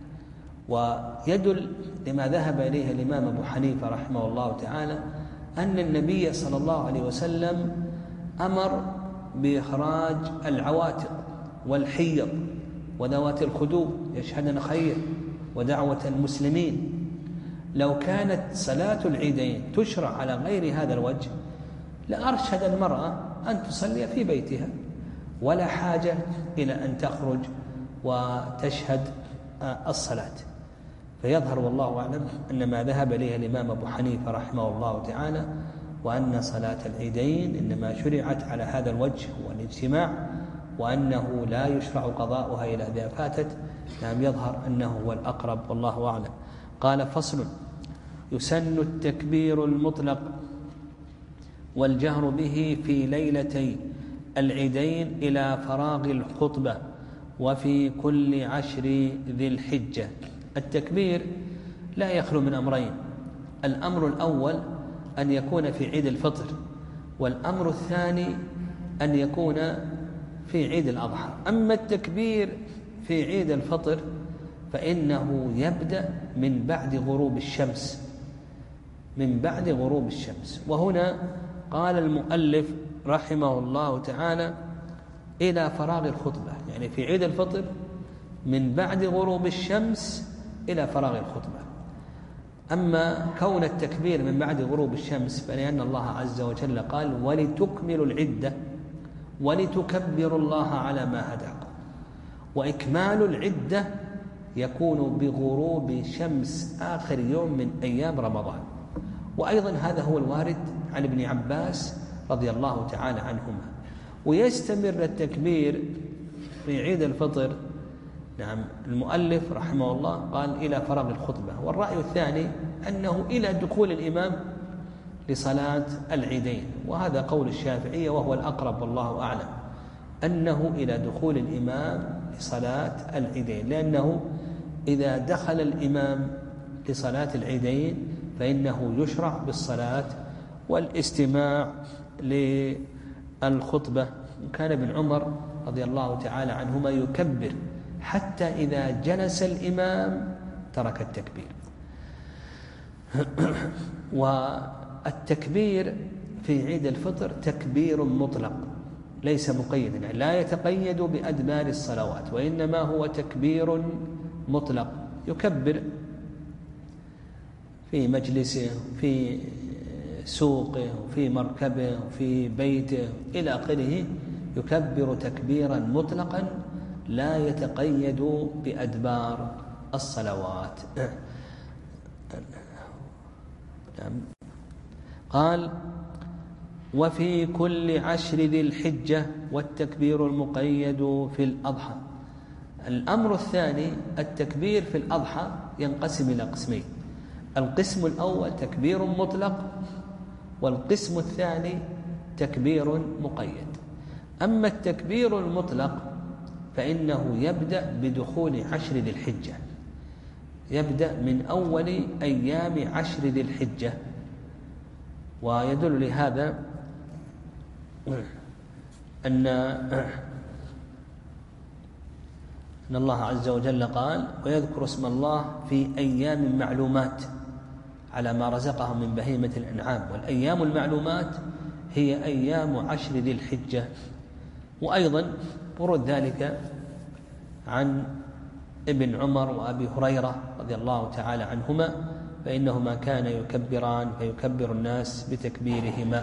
ويدل لما ذهب إليه الإمام أبو حنيفة رحمه الله تعالى أن النبي صلى الله عليه وسلم أمر بإخراج العواتق والحيض وذوات الخدود يشهدن خير ودعوة المسلمين. لو كانت صلاة العيدين تشرع على غير هذا الوجه لأرشد المرأة أن تصلي في بيتها، ولا حاجة إلى أن تخرج وتشهد الصلاة. فيظهر والله أعلم أن ما ذهب إليه الإمام أبو حنيفة رحمه الله تعالى وأن صلاة العيدين إنما شرعت على هذا الوجه والاجتماع، وأنه لا يشرع قضاؤها إلى إذا فاتت. نعم يظهر أنه هو الأقرب والله أعلم. قال: فصل: يسن التكبير المطلق والجهر به في ليلتي العيدين إلى فراغ الخطبة وفي كل عشر ذي الحجة. التكبير لا يخلو من أمرين: الأمر الأول أن يكون في عيد الفطر، والأمر الثاني أن يكون في عيد الأضحى. أما التكبير في عيد الفطر فإنه يبدأ من بعد غروب الشمس، من بعد غروب الشمس. وهنا قال المؤلف رحمه الله تعالى إلى فراغ الخطبة، يعني في عيد الفطر من بعد غروب الشمس إلى فراغ الخطبة. أما كون التكبير من بعد غروب الشمس فلأن الله عز وجل قال: ولتكملوا العدة ولتكبروا الله على ما هداكم. وإكمال العدة يكون بغروب شمس آخر يوم من أيام رمضان. وأيضا هذا هو الوارد عن ابن عباس رضي الله تعالى عنهما. ويستمر التكبير في عيد الفطر. نعم المؤلف رحمه الله قال إلى فراغ الخطبة، والرأي الثاني أنه إلى دخول الإمام لصلاة العيدين، وهذا قول الشافعية وهو الأقرب والله أعلم، أنه إلى دخول الإمام لصلاة العيدين، لأنه إذا دخل الإمام لصلاة العيدين فإنه يشرع بالصلاة والاستماع للخطبة. كان ابن عمر رضي الله تعالى عنهما يكبر حتى إذا جلس الإمام ترك التكبير. والتكبير في عيد الفطر تكبير مطلق ليس مقيدا، يعني لا يتقيد بأدبار الصلوات، وإنما هو تكبير مطلق يكبر في مجلسه، في سوقه، في مركبه، في بيته إلى آخره، يكبر تكبيرا مطلقا لا يتقيد بأدبار الصلوات. قال: وفي كل عشر ذي الحجة والتكبير المقيد في الأضحى. الأمر الثاني التكبير في الأضحى ينقسم إلى قسمين: القسم الأول تكبير مطلق، والقسم الثاني تكبير مقيد. أما التكبير المطلق فإنه يبدأ بدخول عشر ذي الحجة، يبدأ من أول أيام عشر ذي الحجة. ويدل لهذا أن أن الله عز وجل قال: ويذكر اسم الله في أيام معلومات على ما رزقهم من بهيمة الأنعام. والأيام المعلومات هي أيام عشر ذي الحجة. وأيضا ورد ذلك عن ابن عمر وأبي هريرة رضي الله تعالى عنهما، فإنهما كان يكبران فيكبر الناس بتكبيرهما.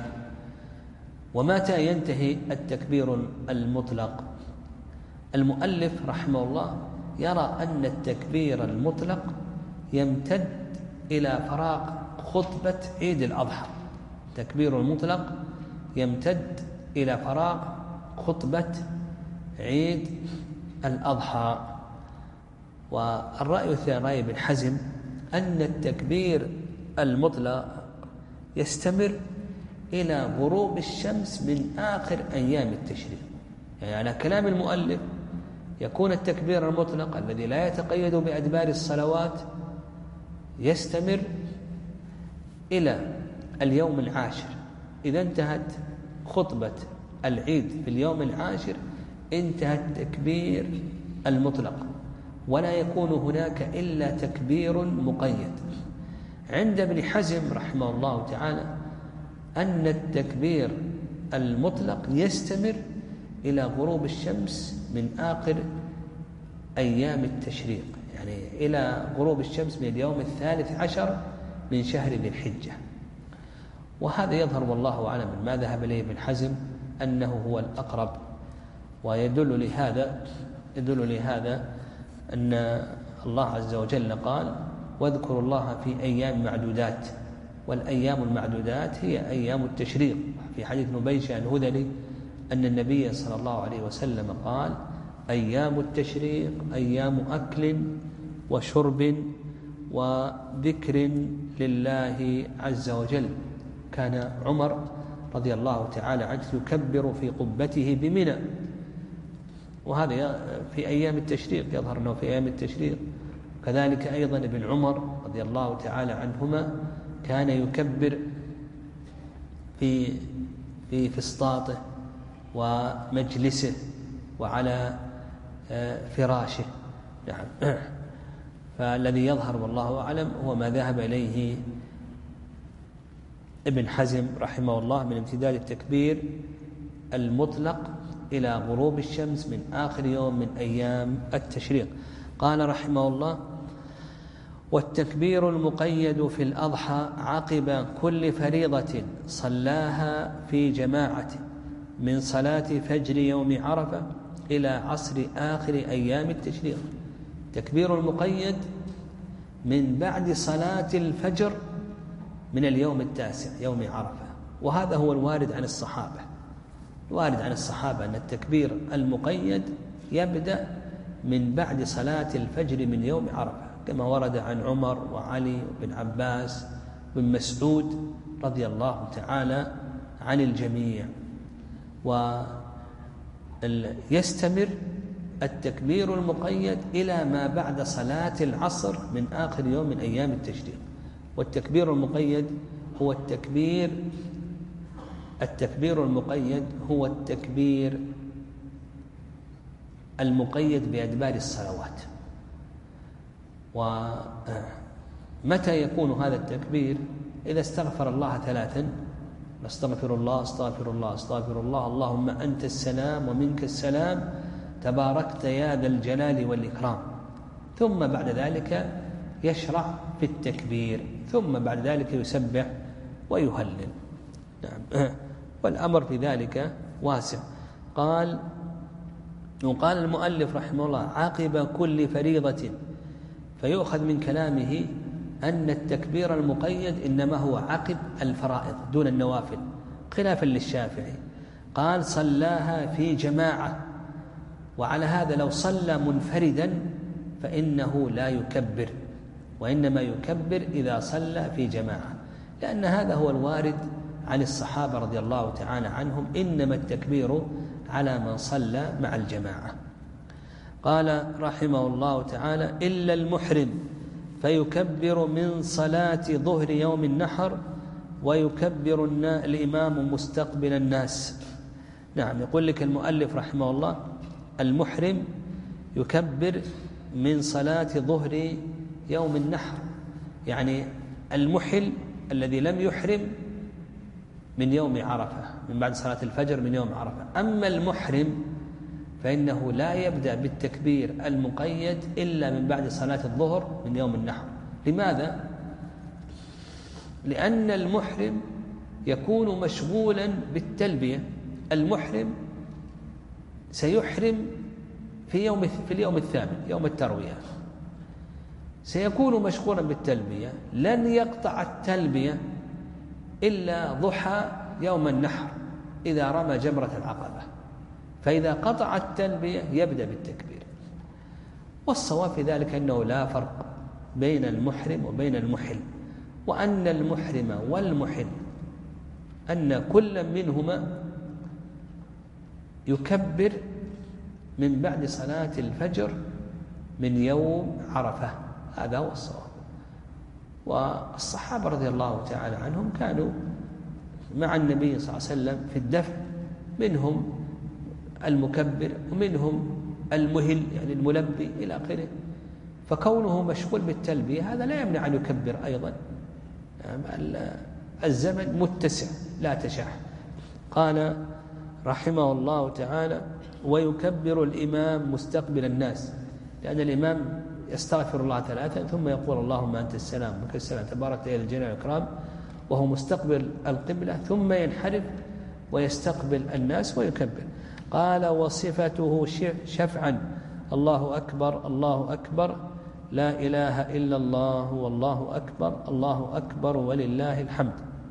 ومتى ينتهي التكبير المطلق؟ المؤلف رحمه الله يرى أن التكبير المطلق يمتد إلى فراغ خطبة عيد الأضحى. التكبير المطلق يمتد إلى فراغ خطبة عيد الأضحى. والرأي الثاني رأي ابن حزم أن التكبير المطلق يستمر إلى غروب الشمس من آخر أيام التشريق. يعني على كلام المؤلف يكون التكبير المطلق الذي لا يتقيد بأدبار الصلوات يستمر إلى اليوم العاشر. إذا انتهت خطبة العيد في اليوم العاشر انتهى التكبير المطلق، ولا يكون هناك إلا تكبير مقيد. عند ابن حزم رحمه الله تعالى أن التكبير المطلق يستمر إلى غروب الشمس من آخر أيام التشريق، يعني إلى غروب الشمس من اليوم الثالث عشر من شهر ذي الحجة. وهذا يظهر والله أعلم ما ذهب إليه ابن حزم أنه هو الأقرب. ويدل لهذا يدل لهذا أن الله عز وجل قال: واذكروا الله في أيام معدودات. والأيام المعدودات هي أيام التشريق. في حديث نبيشة الهذلي أن النبي صلى الله عليه وسلم قال: أيام التشريق أيام أكل وشرب وذكر لله عز وجل. كان عمر رضي الله تعالى عنه يكبر في قبته بمنى، وهذا في أيام التشريق، يظهر أنه في أيام التشريق. كذلك أيضا ابن عمر رضي الله تعالى عنهما كان يكبر في في فسطاطه ومجلسه وعلى فراشه. نعم. فالذي يظهر والله أعلم هو ما ذهب إليه ابن حزم رحمه الله من امتداد التكبير المطلق إلى غروب الشمس من آخر يوم من أيام التشريق. قال رحمه الله: والتكبير المقيد في الأضحى عقب كل فريضة صلاها في جماعة من صلاة فجر يوم عرفة إلى عصر آخر أيام التشريق. تكبير المقيد من بعد صلاة الفجر من اليوم التاسع يوم عرفة. وهذا هو الوارد عن الصحابة. الوارد عن الصحابة أن التكبير المقيد يبدأ من بعد صلاة الفجر من يوم عرفة، كما ورد عن عمر وعلي وابن عباس وابن مسعود رضي الله تعالى عن الجميع. ويستمر التكبير المقيد إلى ما بعد صلاة العصر من آخر يوم من أيام التشريق. والتكبير المقيد هو التكبير التكبير المقيد هو التكبير المقيد بأدبار الصلوات. ومتى يكون هذا التكبير؟ إذا استغفر الله ثلاثا: استغفر الله استغفر الله استغفر الله اللهم أنت السلام ومنك السلام تباركت يا ذا الجلال والإكرام. ثم بعد ذلك يشرع في التكبير، ثم بعد ذلك يسبح ويهلل. نعم. والأمر في ذلك واسع. قال وقال المؤلف رحمه الله: عقب كل فريضة. فيؤخذ من كلامه أن التكبير المقيد إنما هو عقب الفرائض دون النوافل. خلافا للشافعي، قال صلاها في جماعة، وعلى هذا لو صلى منفردا فإنه لا يكبر، وإنما يكبر إذا صلى في جماعة، لأن هذا هو الوارد عن الصحابة رضي الله تعالى عنهم، إنما التكبير على من صلى مع الجماعة. قال رحمه الله تعالى: إلا المحرم فيكبر من صلاة ظهر يوم النحر ويكبر الإمام مستقبل الناس. نعم، يقول لك المؤلف رحمه الله: المحرم يكبر من صلاة ظهر يوم النحر، يعني المحل الذي لم يحرم من يوم عرفة، من بعد صلاة الفجر من يوم عرفة. أما المحرم فإنه لا يبدأ بالتكبير المقيد إلا من بعد صلاة الظهر من يوم النحر. لماذا؟ لأن المحرم يكون مشغولا بالتلبية. المحرم سيحرم في يوم في اليوم الثامن يوم التروية، سيكون مشغولا بالتلبية، لن يقطع التلبية إلا ضحى يوم النحر إذا رمى جمرة العقبة، فإذا قطع التلبية يبدأ بالتكبير. والصواب في ذلك أنه لا فرق بين المحرم وبين المحل، وأن المحرم والمحل أن كل منهما يكبر من بعد صلاة الفجر من يوم عرفة، هذا هو الصواب. والصحابة رضي الله تعالى عنهم كانوا مع النبي صلى الله عليه وسلم في الدفع، منهم المكبر ومنهم المهل يعني الملبي إلى آخره، فكونه مشغول بالتلبية هذا لا يمنع أن يكبر أيضا. الزمن متسع لا تشح. قال رحمه الله تعالى: ويكبر الإمام مستقبل الناس، لأن الإمام يستغفر الله ثلاثا ثم يقول اللهم أنت السلام ومنك السلام تبارك يا ذا الجلال والإكرام، وهو مستقبل القبلة، ثم ينحرف ويستقبل الناس ويكبر. قال: وصفته شفعا الله أكبر الله أكبر لا إله إلا الله والله أكبر الله أكبر ولله الحمد.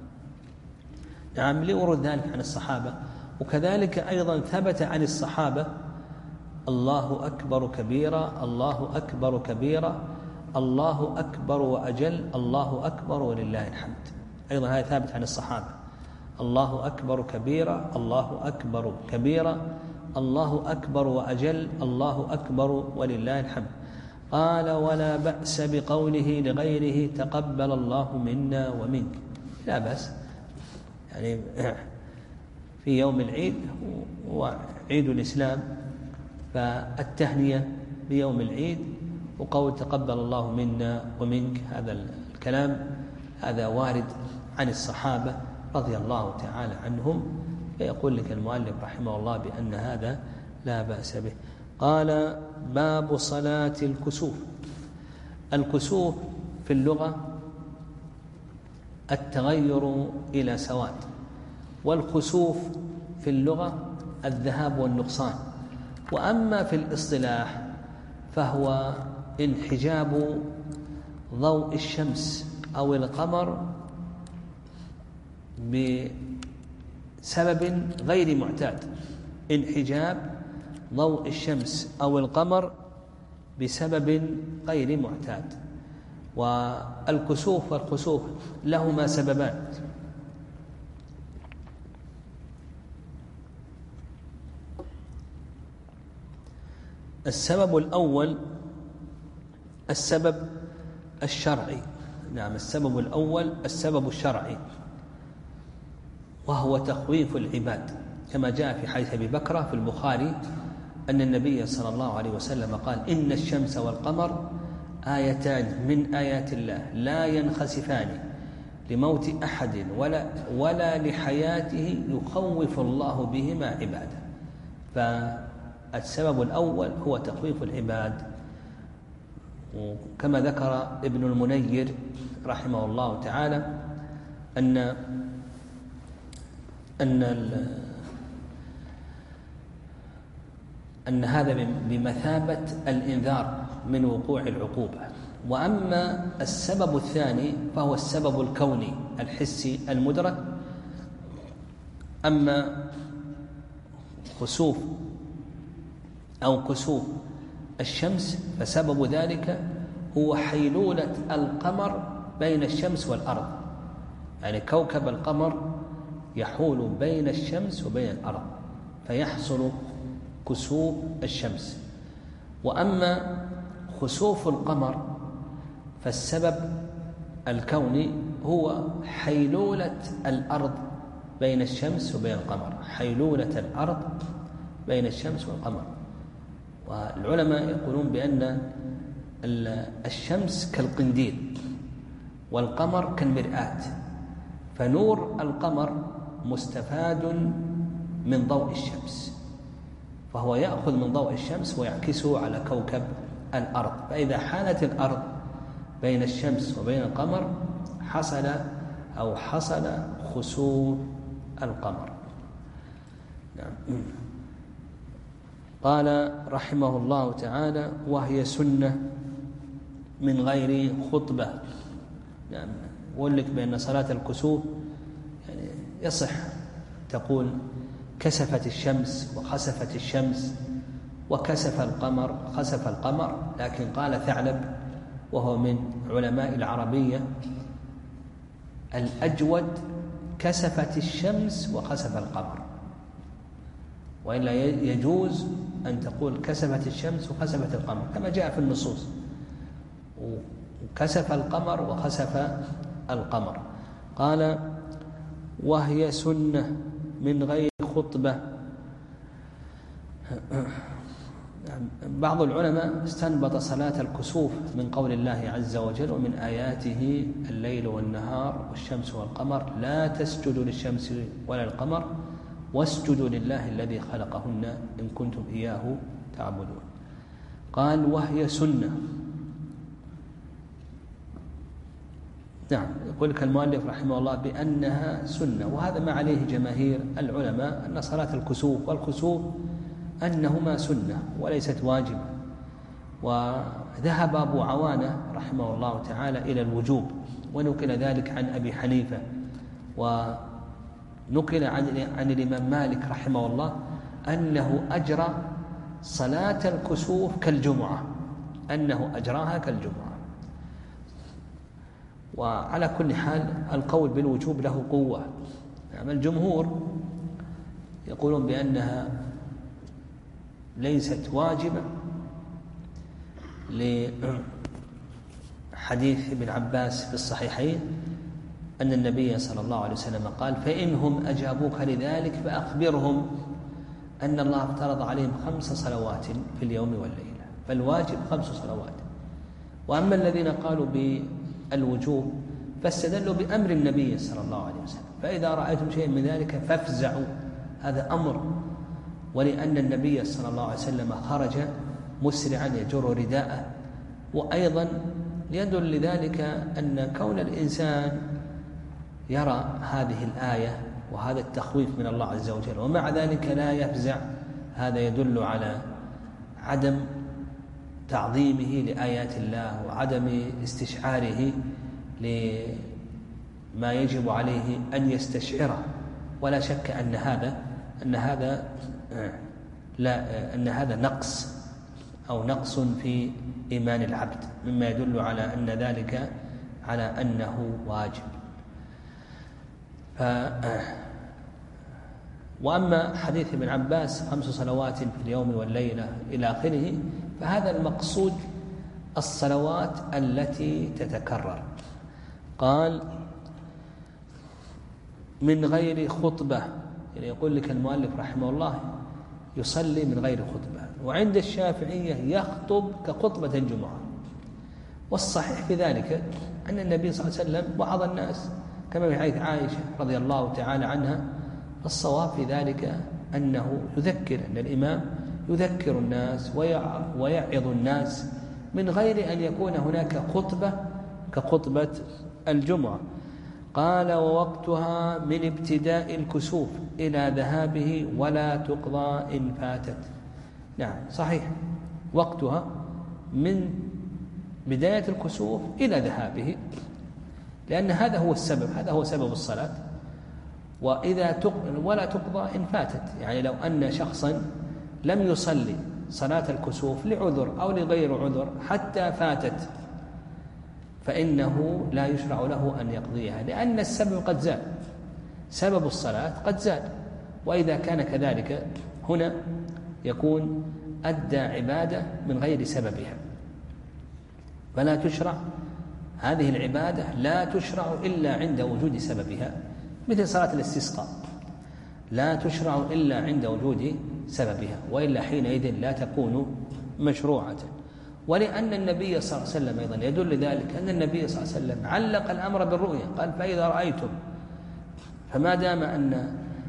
نعم، لورد ذلك عن الصحابة، وكذلك أيضا ثبت عن الصحابة الله أكبر كبيرا الله أكبر كبيرا الله أكبر وأجل الله أكبر ولله الحمد. أيضا هذا ثابت عن الصحابة: الله أكبر كبيرا الله أكبر كبيرا الله أكبر وأجل الله أكبر ولله الحمد. قال: ولا بأس بقوله لغيره تقبل الله منا ومنك، لا بأس، يعني في يوم العيد وعيد الإسلام فالتهنية بيوم العيد وقول تقبل الله منا ومنك، هذا الكلام هذا وارد عن الصحابة رضي الله تعالى عنهم، فيقول لك المؤلف رحمه الله بأن هذا لا بأس به. قال: باب صلاة الكسوف. الكسوف في اللغة التغير إلى سواد، والخسوف في اللغة الذهاب والنقصان، وأما في الاصطلاح فهو انحجاب ضوء الشمس أو القمر بسبب غير معتاد، انحجاب ضوء الشمس أو القمر بسبب غير معتاد. والكسوف والخسوف لهما سببان: السبب الأول السبب الشرعي، نعم السبب الأول السبب الشرعي، وهو تخويف العباد، كما جاء في حديث أبي بكرة في البخاري أن النبي صلى الله عليه وسلم قال: إن الشمس والقمر آيتان من آيات الله لا ينخسفان لموت أحد ولا, ولا لحياته يخوف الله بهما عباده. فالسبب الأول هو تخويف العباد، وكما ذكر ابن المنير رحمه الله تعالى أن أن أن هذا بمثابة الإنذار من وقوع العقوبة. وأما السبب الثاني فهو السبب الكوني الحسي المدرك، أما خسوف أو كسوف الشمس فسبب ذلك هو حيلولة القمر بين الشمس والأرض، يعني كوكب القمر يحول بين الشمس وبين الأرض فيحصل كسوف الشمس. وأما خسوف القمر فالسبب الكوني هو حيلولة الأرض بين الشمس وبين القمر، حيلولة الأرض بين الشمس والقمر. والعلماء يقولون بأن الشمس كالقنديل والقمر كالمرآة، فنور القمر مستفاد من ضوء الشمس، فهو يأخذ من ضوء الشمس ويعكسه على كوكب الأرض، فإذا حالت الأرض بين الشمس وبين القمر حصل أو حصل خسوف القمر. نعم. قال رحمه الله تعالى: وهي سنة من غير خطبة. نعم. أقول لك بأن صلاة الكسوف يعني يصح تقول كسفت الشمس وخسفت الشمس وكسف القمر خسف القمر، لكن قال ثعلب وهو من علماء العربية الأجود كسفت الشمس وخسف القمر، وإلا يجوز أن تقول كسفت الشمس وخسفت القمر كما جاء في النصوص، وكسف القمر وخسف القمر. قال: وهي سنة من غير خطبة. بعض العلماء استنبط صلاة الكسوف من قول الله عز وجل: ومن آياته الليل والنهار والشمس والقمر لا تسجدوا للشمس ولا القمر واسجدوا لله الذي خلقهن إن كنتم إياه تعبدون. قال: وهي سنة. نعم، يقول لك المؤلف رحمه الله بأنها سنة، وهذا ما عليه جماهير العلماء، أن صلاة الكسوف والكسوف أنهما سنة وليست واجبة. وذهب أبو عوانة رحمه الله تعالى إلى الوجوب، ونقل ذلك عن أبي حنيفة، ونقل عن, عن الإمام مالك رحمه الله أنه أجرى صلاة الكسوف كالجمعة، أنه أجراها كالجمعة. وعلى كل حال القول بالوجوب له قوة. يعني الجمهور يقولون بأنها ليست واجبة لحديث ابن عباس في الصحيحين أن النبي صلى الله عليه وسلم قال: فإنهم أجابوك لذلك فأخبرهم أن الله افترض عليهم خمس صلوات في اليوم والليلة، فالواجب خمس صلوات. وأما الذين قالوا بالوجوب فاستدلوا بأمر النبي صلى الله عليه وسلم، فإذا رأيتم شيئا من ذلك فافزعوا، هذا أمر. ولأن النبي صلى الله عليه وسلم خرج مسرعا يجر رداءه، وأيضا يدل لذلك أن كون الإنسان يرى هذه الآية وهذا التخويف من الله عز وجل ومع ذلك لا يفزع، هذا يدل على عدم تعظيمه لآيات الله وعدم استشعاره لما يجب عليه أن يستشعره. ولا شك أن هذا أن هذا لا أن هذا نقص أو نقص في إيمان العبد، مما يدل على أن ذلك على أنه واجب. ف وأما حديث ابن عباس خمس صلوات في اليوم والليلة إلى آخره، فهذا المقصود الصلوات التي تتكرر. قال: من غير خطبة، يعني يقول لك المؤلف رحمه الله يصلي من غير خطبة. وعند الشافعية يخطب كخطبة الجمعة، والصحيح في ذلك أن النبي صلى الله عليه وسلم وعظ الناس كما في حديث عائشة رضي الله تعالى عنها. الصواب في ذلك أنه يذكر، أن الإمام يذكر الناس ويعظ الناس من غير أن يكون هناك خطبة كخطبة الجمعة. قال: ووقتها من ابتداء الكسوف إلى ذهابه ولا تقضى إن فاتت. نعم صحيح، وقتها من بداية الكسوف إلى ذهابه، لأن هذا هو السبب، هذا هو سبب الصلاة. وإذا تق... ولا تقضى إن فاتت. يعني لو أن شخصا لم يصلي صلاة الكسوف لعذر أو لغير عذر حتى فاتت، فإنه لا يشرع له أن يقضيها، لأن السبب قد زال، سبب الصلاة قد زال. وإذا كان كذلك هنا يكون أدى عبادة من غير سببها، فلا تشرع هذه العبادة، لا تشرع إلا عند وجود سببها، مثل صلاة الاستسقاء لا تشرع إلا عند وجود سببها، وإلا حينئذ لا تكون مشروعة. ولأن النبي صلى الله عليه وسلم أيضا يدل ذلك أن النبي صلى الله عليه وسلم علق الأمر بالرؤية، قال فإذا رأيتم، فما دام أن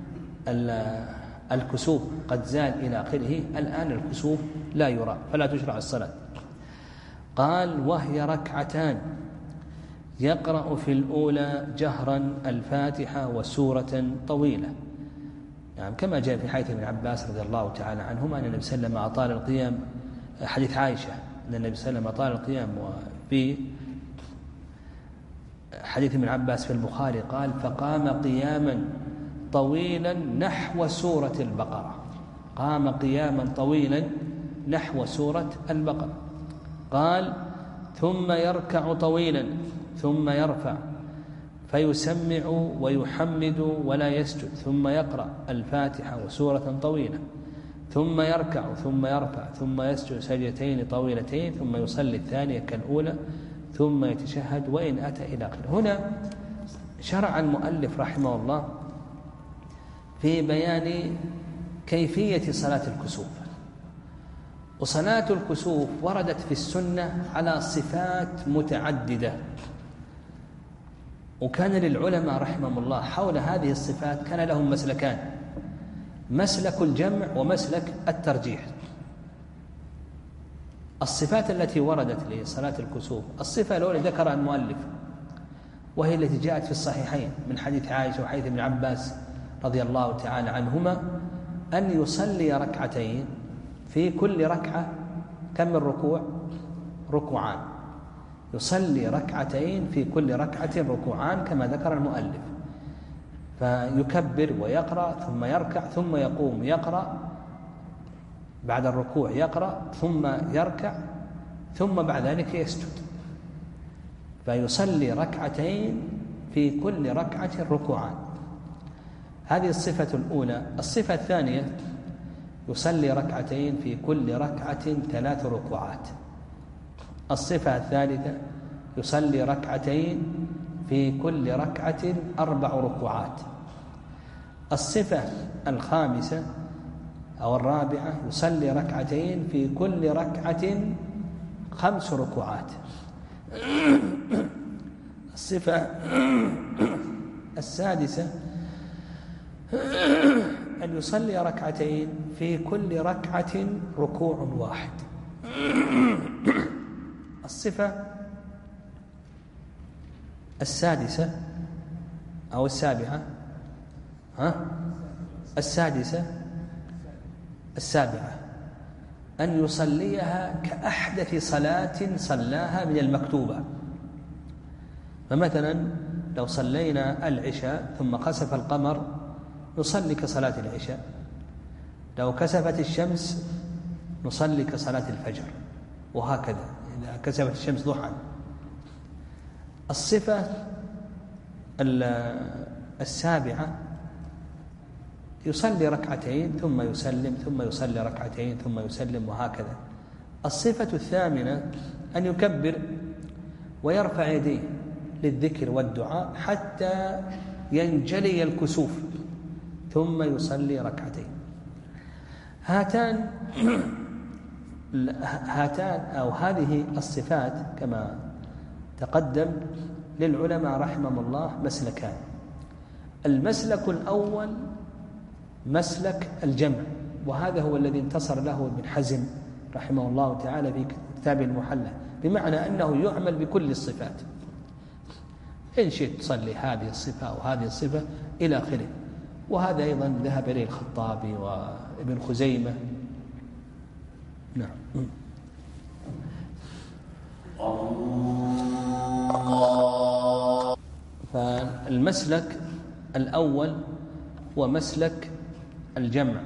الكسوف قد زال إلى آخره، الآن الكسوف لا يرى فلا تشرع الصلاة. قال وهي ركعتان يقرأ في الأولى جهرا الفاتحة وسورة طويلة، يعني كما جاء في حديث ابن عباس رضي الله تعالى عنهما أن النبي صلى الله عليه وسلم أطال القيام، حديث عائشة أن النبي صلى الله عليه وسلم أطال القيام، وفي حديث ابن عباس في البخاري قال فقام قياما طويلا نحو سورة البقرة، قام قياما طويلا نحو سورة البقرة. قال ثم يركع طويلا ثم يرفع فيسمع ويحمد ولا يسجد، ثم يقرأ الفاتحة وسورة طويلة، ثم يركع ثم يرفع ثم يسجد سجدتين طويلتين، ثم يصلي الثانية كالأولى، ثم يتشهد وإن أتى إلى آخره. هنا شرع المؤلف رحمه الله في بيان كيفية صلاة الكسوف. وصلاة الكسوف وردت في السنة على صفات متعددة، وكان للعلماء رحمهم الله حول هذه الصفات كان لهم مسلكان، مسلك الجمع ومسلك الترجيح. الصفات التي وردت لصلاة الكسوف، الصفة الأولى ذكر المؤلف وهي التي جاءت في الصحيحين من حديث عائشة وحديث ابن عباس رضي الله تعالى عنهما، أن يصلي ركعتين في كل ركعة كم من ركوع؟ ركوعان، يصلي ركعتين في كل ركعة ركوعان كما ذكر المؤلف، فيكبر ويقرأ ثم يركع ثم يقوم يقرأ، بعد الركوع يقرأ ثم يركع ثم بعد ذلك يسجد، فيصلي ركعتين في كل ركعة ركوعان. هذه الصفة الأولى. الصفة الثانية يصلي ركعتين في كل ركعة ثلاث ركوعات. الصفة الثالثة يصلي ركعتين في كل ركعة أربع ركوعات. الصفة الخامسة أو الرابعة يصلي ركعتين في كل ركعة خمس ركوعات. الصفة السادسة أن يصلي ركعتين في كل ركعة ركوع واحد. الصفة السادسة أو السابعة ها السادسة السابعة أن يصليها كأحدث صلاة صلاها من المكتوبة. فمثلا لو صلينا العشاء ثم خسف القمر نصلي كصلاة العشاء، لو كسفت الشمس نصلي كصلاة الفجر، وهكذا إذا كسفت الشمس ضحى. الصفة السابعة يصلي ركعتين ثم يسلم ثم يصلي ركعتين ثم يسلم، وهكذا. الصفة الثامنة أن يكبر ويرفع يديه للذكر والدعاء حتى ينجلي الكسوف ثم يصلي ركعتين. هاتان هاتان أو هذه الصفات كما تقدم للعلماء رحمهم الله مسلكان. المسلك الأول مسلك الجمع، وهذا هو الذي انتصر له ابن حزم رحمه الله تعالى في كتابه المحلى، بمعنى أنه يعمل بكل الصفات، إن شئت تصلي هذه الصفة أو هذه الصفة إلى آخره. وهذا أيضا ذهب إليه الخطابي وابن خزيمة. نعم. فالمسلك الأول هو مسلك الجمع،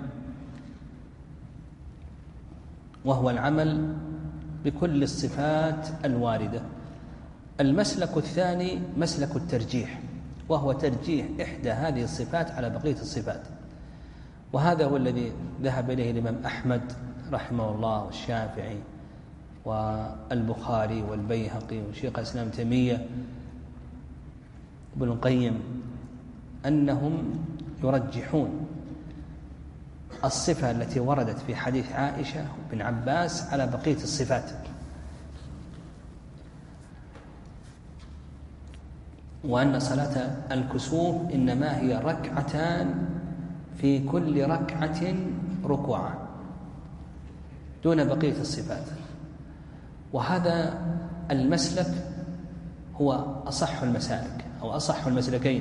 وهو العمل بكل الصفات الواردة. المسلك الثاني مسلك الترجيح، وهو ترجيح إحدى هذه الصفات على بقية الصفات، وهذا هو الذي ذهب إليه الإمام أحمد رحمه الله والشافعي والبخاري والبيهقي وشيخ الإسلام تيمية ابن القيم، أنهم يرجحون الصفة التي وردت في حديث عائشة بن عباس على بقية الصفات، وأن صلاة الكسوف إنما هي ركعتان في كل ركعة ركوعا دون بقية الصفات. وهذا المسلك هو أصح المسالك أو أصح المسلكين،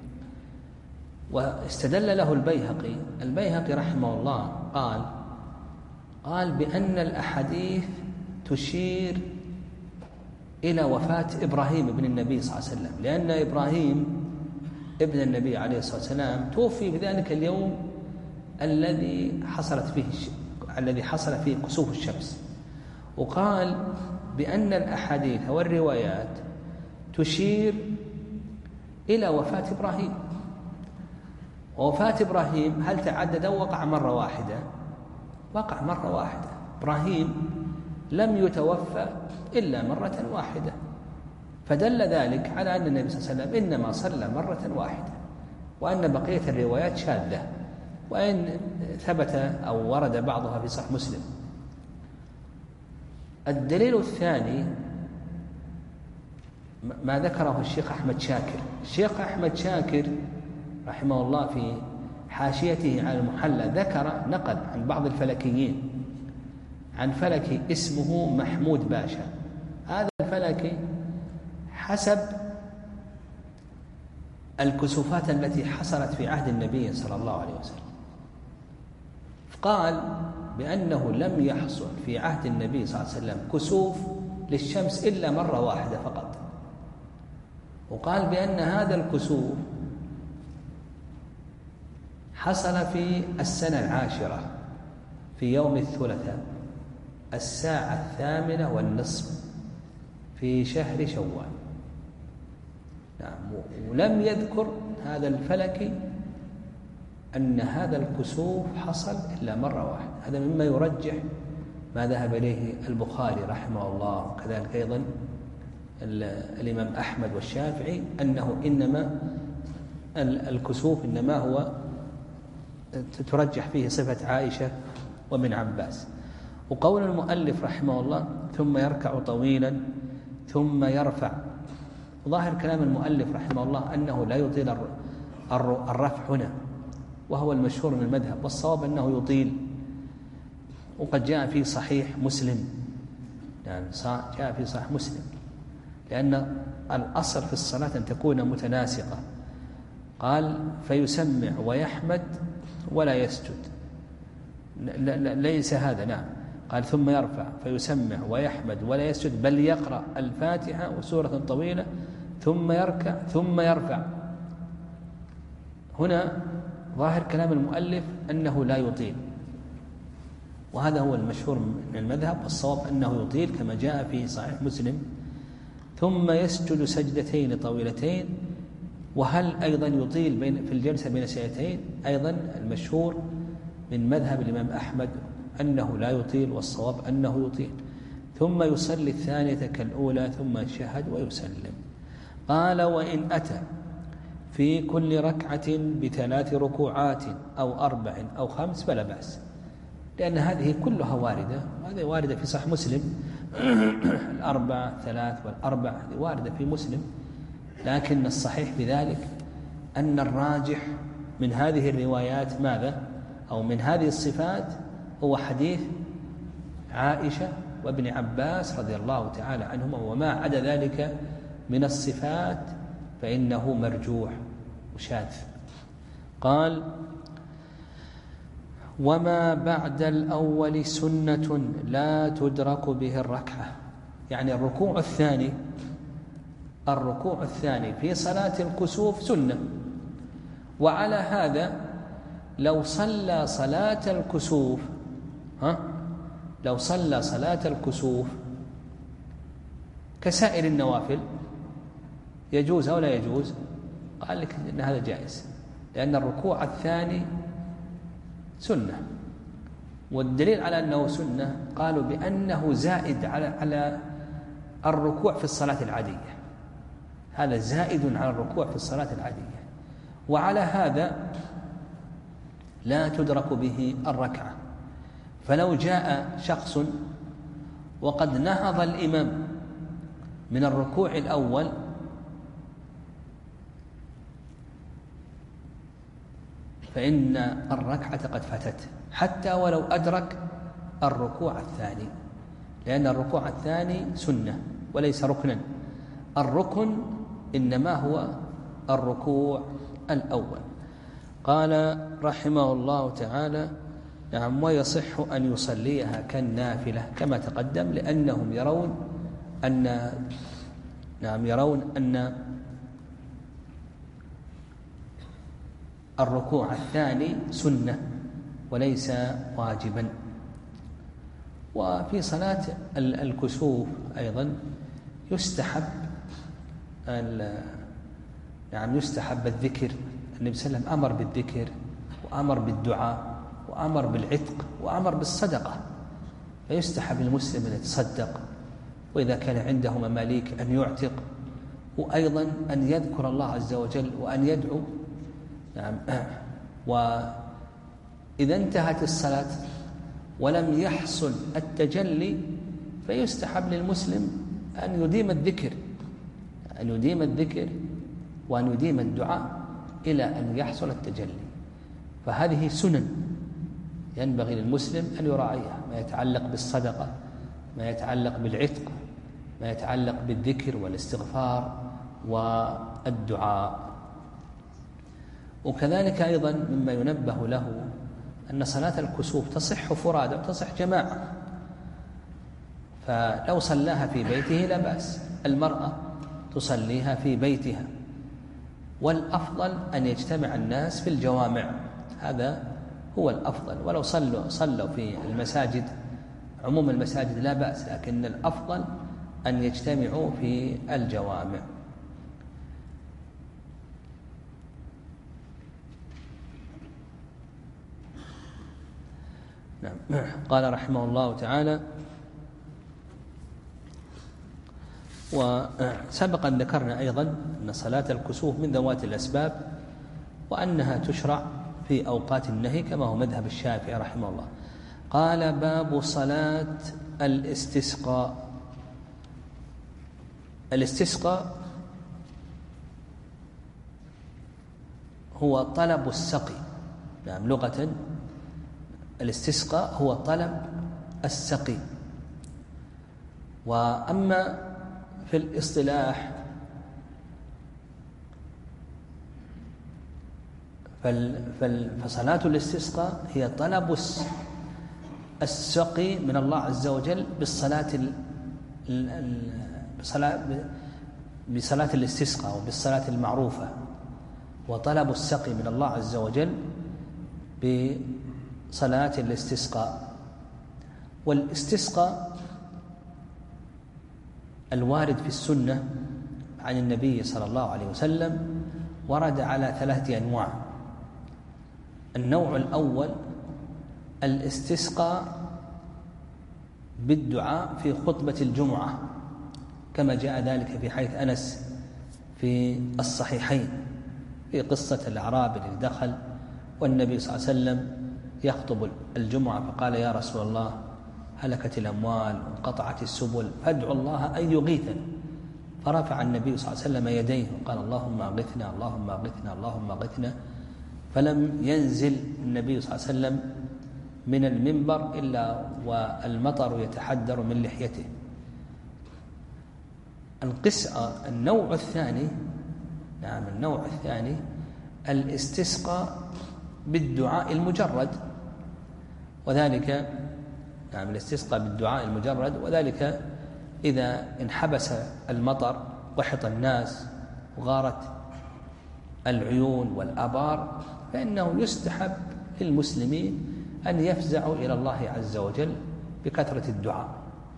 واستدل له البيهقي. البيهقي رحمه الله قال قال بأن الأحاديث تشير إلى وفاة إبراهيم ابن النبي صلى الله عليه وسلم، لأن إبراهيم ابن النبي عليه الصلاة والسلام توفي في ذلك اليوم الذي حصلت فيه الذي حصل فيه كسوف الشمس. وقال بأن الأحاديث والروايات تشير إلى وفاة إبراهيم، ووفاة إبراهيم هل تعدد أو وقع مرة واحدة؟ وقع مرة واحدة. إبراهيم لم يتوفى إلا مرة واحدة، فدل ذلك على أن النبي صلى الله عليه وسلم إنما صلى مرة واحدة، وأن بقية الروايات شاذة، وإن ثبت أو ورد بعضها في صحيح مسلم. الدليل الثاني ما ذكره الشيخ أحمد شاكر. الشيخ أحمد شاكر رحمه الله في حاشيته على المحلى ذكر نقل عن بعض الفلكيين عن فلكي اسمه محمود باشا. هذا الفلكي حسب الكسوفات التي حصلت في عهد النبي صلى الله عليه وسلم، قال بأنه لم يحصل في عهد النبي صلى الله عليه وسلم كسوف للشمس إلا مرة واحدة فقط. وقال بأن هذا الكسوف حصل في السنة العاشرة في يوم الثلاثاء الساعة الثامنة والنصف في شهر شوال. نعم. ولم يذكر هذا الفلكي أن هذا الكسوف حصل إلا مرة واحدة. هذا مما يرجح ما ذهب إليه البخاري رحمه الله، وكذلك أيضا الإمام أحمد والشافعي، أنه إنما الكسوف إنما هو ترجح فيه صفة عائشة وابن عباس. وقول المؤلف رحمه الله ثم يركع طويلا ثم يرفع، ظاهر كلام المؤلف رحمه الله أنه لا يطيل الرفع هنا، وهو المشهور من المذهب، والصواب أنه يطيل. وقد جاء في صحيح مسلم، يعني جاء في صحيح مسلم، لأن الأصل في الصلاة أن تكون متناسقة. قال فيسمع ويحمد ولا يسجد، ليس هذا. نعم. قال ثم يرفع فيسمع ويحمد ولا يسجد، بل يقرأ الفاتحة وسورة طويلة ثم يركع ثم يرفع. هنا ظاهر كلام المؤلف أنه لا يطيل، وهذا هو المشهور من المذهب، والصواب أنه يطيل كما جاء في صحيح مسلم. ثم يسجد سجدتين طويلتين. وهل أيضا يطيل بين في الجلسة بين السجدتين؟ أيضا المشهور من مذهب الإمام أحمد أنه لا يطيل، والصواب أنه يطيل. ثم يصلي الثانية كالأولى ثم يشهد ويسلم. قال وإن أتى في كل ركعة بثلاث ركوعات أو أربع أو خمس فلا بأس، لأن هذه كلها واردة، هذه واردة في صحيح مسلم. الأربع ثلاث والأربع هذه واردة في مسلم، لكن الصحيح بذلك أن الراجح من هذه الروايات ماذا؟ أو من هذه الصفات هو حديث عائشة وابن عباس رضي الله تعالى عنهما، وما عدا ذلك من الصفات فإنه مرجوح وشاذ. قال وما بعد الأول سنة لا تدرك به الركعة، يعني الركوع الثاني الركوع الثاني في صلاة الكسوف سنة، وعلى هذا لو صلى صلاة الكسوف ها لو صلى صلاة الكسوف كسائر النوافل يجوز أو لا يجوز؟ قال لك إن هذا جائز، لأن الركوع الثاني سنة، والدليل على أنه سنة قالوا بأنه زائد على على الركوع في الصلاة العادية، هذا زائد على الركوع في الصلاة العادية، وعلى هذا لا تدرك به الركعة. فلو جاء شخص وقد نهض الإمام من الركوع الأول فإن الركعة قد فاتته حتى ولو أدرك الركوع الثاني، لأن الركوع الثاني سنة وليس ركنا، الركن إنما هو الركوع الأول. قال رحمه الله تعالى: نعم، ويصح أن يصليها كالنافلة كما تقدم، لأنهم يرون أن نعم يرون أن الركوع الثاني سنة وليس واجبا. وفي صلاة الكسوف أيضا يستحب نعم يستحب الذكر. النبي صلى الله عليه وسلم أمر بالذكر وأمر بالدعاء وأمر بالعتق وأمر بالصدقة، فيستحب للمسلم أن يتصدق، وإذا كان عنده مماليك أن يعتق، وأيضا أن يذكر الله عز وجل وأن يدعو. نعم. وإذا انتهت الصلاة ولم يحصل التجلي فيستحب للمسلم أن يديم الذكر أن يديم الذكر وأن يديم الدعاء إلى أن يحصل التجلي. فهذه سنن ينبغي للمسلم أن يراعيها، ما يتعلق بالصدقة، ما يتعلق بالعتق، ما يتعلق بالذكر والاستغفار والدعاء. وكذلك أيضا مما ينبه له أن صلاة الكسوف تصح فرادى وتصح جماعة، فلو صلاها في بيته لا بأس، المرأة تصليها في بيتها، والأفضل أن يجتمع الناس في الجوامع، هذا هو الأفضل. ولو صلوا صلوا في المساجد عموم المساجد لا بأس، لكن الأفضل أن يجتمعوا في الجوامع. نعم. قال رحمه الله تعالى: وسبق أن ذكرنا أيضا أن صلاة الكسوف من ذوات الأسباب، وأنها تشرع في أوقات النهي كما هو مذهب الشافعي رحمه الله. قال: باب صلاة الاستسقاء. الاستسقاء هو طلب السقي. نعم، لغة الاستسقاء هو طلب السقي. وأما في الاصطلاح فصلاة الاستسقاء هي طلب السقي من الله عز وجل بالصلاة بصلاة الاستسقاء وبالصلاة المعروفة، وطلب السقي من الله عز وجل بصلاة الاستسقاء. والاستسقاء الوارد في السنة عن النبي صلى الله عليه وسلم ورد على ثلاثة أنواع. النوع الأول الاستسقاء بالدعاء في خطبة الجمعة، كما جاء ذلك في حديث أنس في الصحيحين في قصة الأعرابي الذي دخل والنبي صلى الله عليه وسلم يخطب الجمعة فقال: يا رسول الله، هلكت الأموال وانقطعت السبل فادعوا الله أن يغيثنا. فرفع النبي صلى الله عليه وسلم يديه وقال: اللهم أغثنا اللهم أغثنا اللهم أغثنا. فلم ينزل النبي صلى الله عليه وسلم من المنبر إلا والمطر يتحدر من لحيته. القسعة النوع الثاني نعم النوع الثاني الاستسقاء بالدعاء المجرد، وذلك نعم الاستسقاء بالدعاء المجرد وذلك إذا انحبس المطر وحط الناس وغارت العيون والآبار، فإنه يستحب للمسلمين أن يفزعوا إلى الله عز وجل بكثرة الدعاء.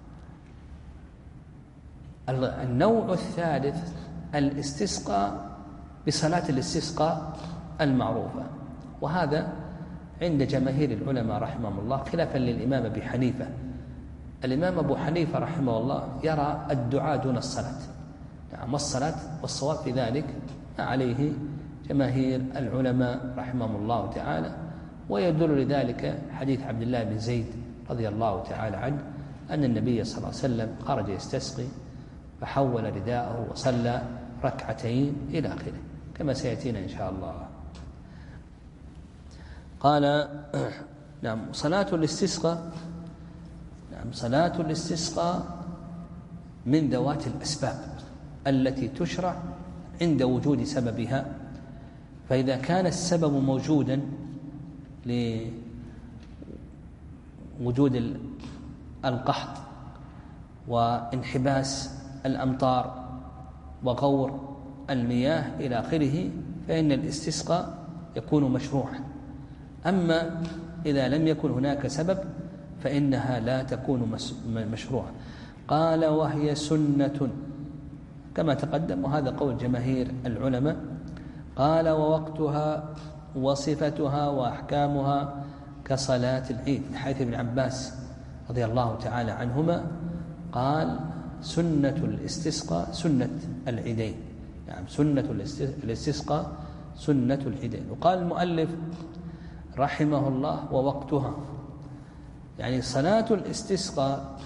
النوع الثالث الاستسقاء بصلاة الاستسقاء المعروفة، وهذا عند جماهير العلماء رحمهم الله خلافا للإمام أبي حنيفة. الإمام أبو حنيفة رحمه الله يرى الدعاء دون الصلاة، نعم الصلاة، والصواب في ذلك ما عليه جماهير العلماء رحمهم الله تعالى. ويدل لذلك حديث عبد الله بن زيد رضي الله تعالى عنه أن النبي صلى الله عليه وسلم خرج يستسقي فحول رداءه وصلى ركعتين إلى آخره كما سيأتينا إن شاء الله. قال نعم صلاة الاستسقاء نعم صلاة الاستسقاء من ذوات الأسباب التي تشرع عند وجود سببها. فإذا كان السبب موجودا لوجود القحط وانحباس الأمطار وغور المياه إلى آخره فإن الاستسقاء يكون مشروعا. أما إذا لم يكن هناك سبب فإنها لا تكون مشروعا. قال وهي سنة كما تقدم، وهذا قول جماهير العلماء. قال ووقتها وصفتها وأحكامها كصلاة العيد، حيث ابن عباس رضي الله تعالى عنهما قال سنة الاستسقاء سنة العيدين، يعني سنة الاستسقاء سنة العيدين. وقال المؤلف رحمه الله ووقتها، يعني صلاة الاستسقاء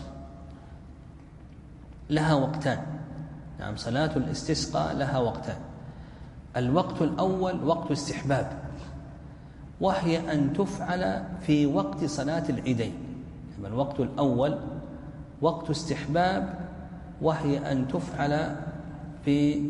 لها وقتان. نعم صلاة الاستسقاء لها وقتان. الوقت الأول وقت استحباب، وهي أن تفعل في وقت صلاة العيدين. الوقت الأول وقت استحباب، وهي أن تفعل في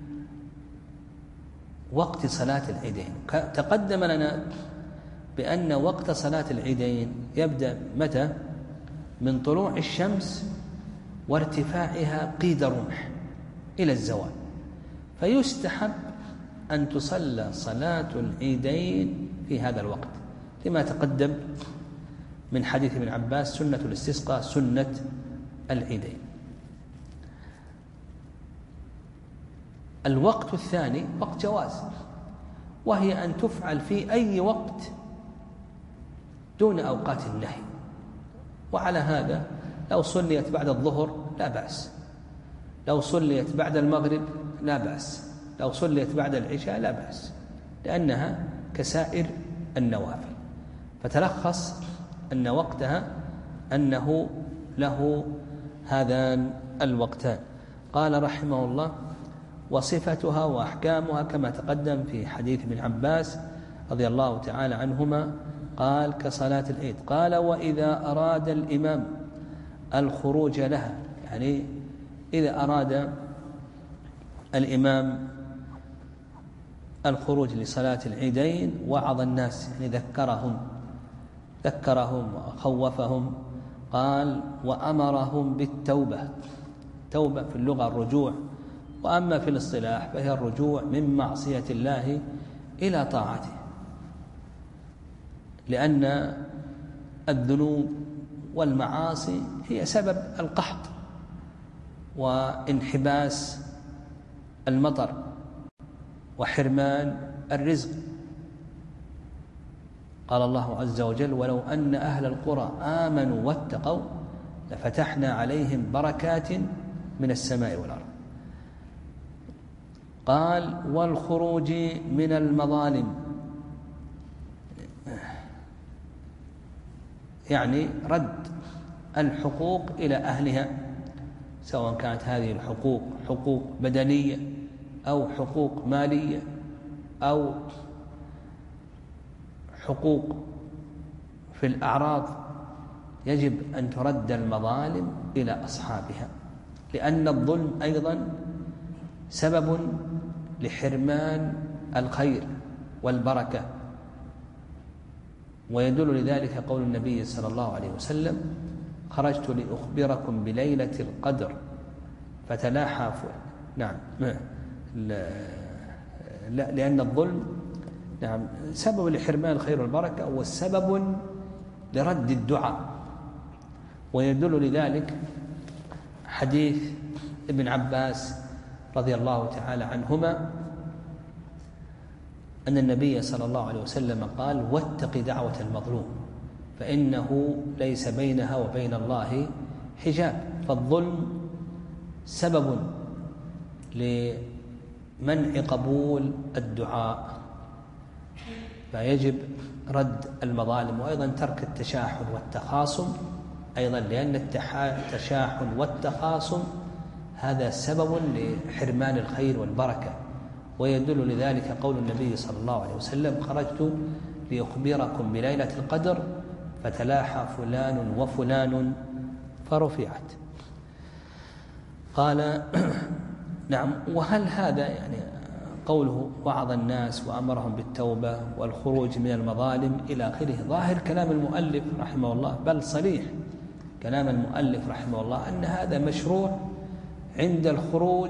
وقت صلاة العيدين. تقدم لنا بأن وقت صلاة العيدين يبدأ متى؟ من طلوع الشمس وارتفاعها قيد رمح إلى الزوال. فيستحب أن تصلى صلاة العيدين في هذا الوقت لما تقدم من حديث ابن عباس سنة الاستسقاء سنة العيدين. الوقت الثاني وقت جواز، وهي أن تفعل في أي وقت دون أوقات النهي. وعلى هذا لو صليت بعد الظهر لا بأس، لو صليت بعد المغرب لا بأس، لو صليت بعد العشاء لا بأس، لأنها كسائر النوافل. فتلخص أن وقتها أنه له هذان الوقتان. قال رحمه الله وصفتها وأحكامها كما تقدم في حديث ابن عباس رضي الله تعالى عنهما قال كصلاة العيد. قال وإذا أراد الإمام الخروج لها، يعني إذا أراد الإمام الخروج لصلاة العيدين وعظ الناس، يعني ذكرهم ذكرهم وخوفهم. قال وأمرهم بالتوبة. توبة في اللغة الرجوع، وأما في الاصطلاح فهي الرجوع من معصية الله إلى طاعته، لأن الذنوب والمعاصي هي سبب القحط وانحباس المطر وحرمان الرزق. قال الله عز وجل ولو أن أهل القرى آمنوا واتقوا لفتحنا عليهم بركات من السماء والأرض. قال والخروج من المظالم، يعني رد الحقوق إلى أهلها، سواء كانت هذه الحقوق حقوق بدنية أو حقوق مالية أو حقوق في الأعراض. يجب أن ترد المظالم إلى أصحابها، لأن الظلم أيضا سبب لحرمان الخير والبركة. ويدل لذلك قول النبي صلى الله عليه وسلم خرجت لأخبركم بليلة القدر فتلاحى. نعم، لأن الظلم نعم سبب لحرمان الخير والبركة والسبب لرد الدعاء. ويدل لذلك حديث ابن عباس رضي الله تعالى عنهما أن النبي صلى الله عليه وسلم قال: واتق دعوة المظلوم فإنه ليس بينها وبين الله حجاب. فالظلم سبب لمنع قبول الدعاء، فيجب رد المظالم. وأيضا ترك التشاحن والتخاصم أيضا، لأن التشاحن والتخاصم هذا سبب لحرمان الخير والبركة. ويدل لذلك قول النبي صلى الله عليه وسلم: خرجت لأخبركم بليلة القدر فتلاحى فلان وفلان فرفعت. قال: نعم. وهل هذا يعني قوله وعظ الناس وأمرهم بالتوبة والخروج من المظالم إلى آخره ظاهر كلام المؤلف رحمه الله، بل صريح كلام المؤلف رحمه الله أن هذا مشروع عند الخروج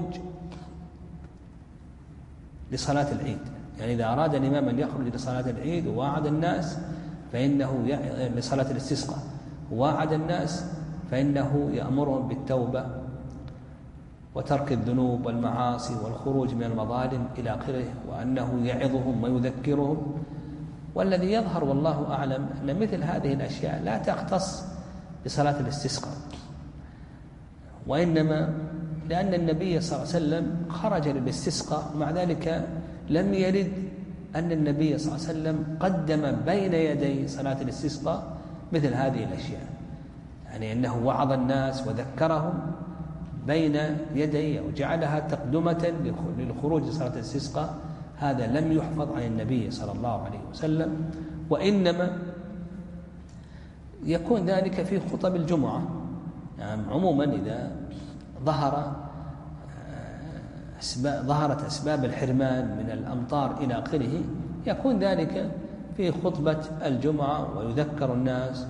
لصلاة العيد. يعني إذا أراد الإمام أن يخرج لصلاة العيد ووعد الناس فإنه لصلاة الاستسقاء ووعد الناس فإنه يأمرهم بالتوبة وترك الذنوب والمعاصي والخروج من المظالم إلى آخره، وأنه يعظهم ويذكرهم. والذي يظهر والله أعلم أن مثل هذه الأشياء لا تختص بصلاة الاستسقاء، وإنما لأن النبي صلى الله عليه وسلم خرج للاستسقاء، ومع ذلك لم يرد أن النبي صلى الله عليه وسلم قدم بين يدي صلاة الاستسقاء مثل هذه الأشياء، يعني أنه وعظ الناس وذكرهم بين يدي أو جعلها تقدمة للخروج لصلاة الاستسقاء. هذا لم يحفظ عن النبي صلى الله عليه وسلم، وإنما يكون ذلك في خطب الجمعة. يعني عموما إذا ظهر أسباب ظهرت أسباب الحرمان من الأمطار إلى آخره يكون ذلك في خطبة الجمعة، ويذكر الناس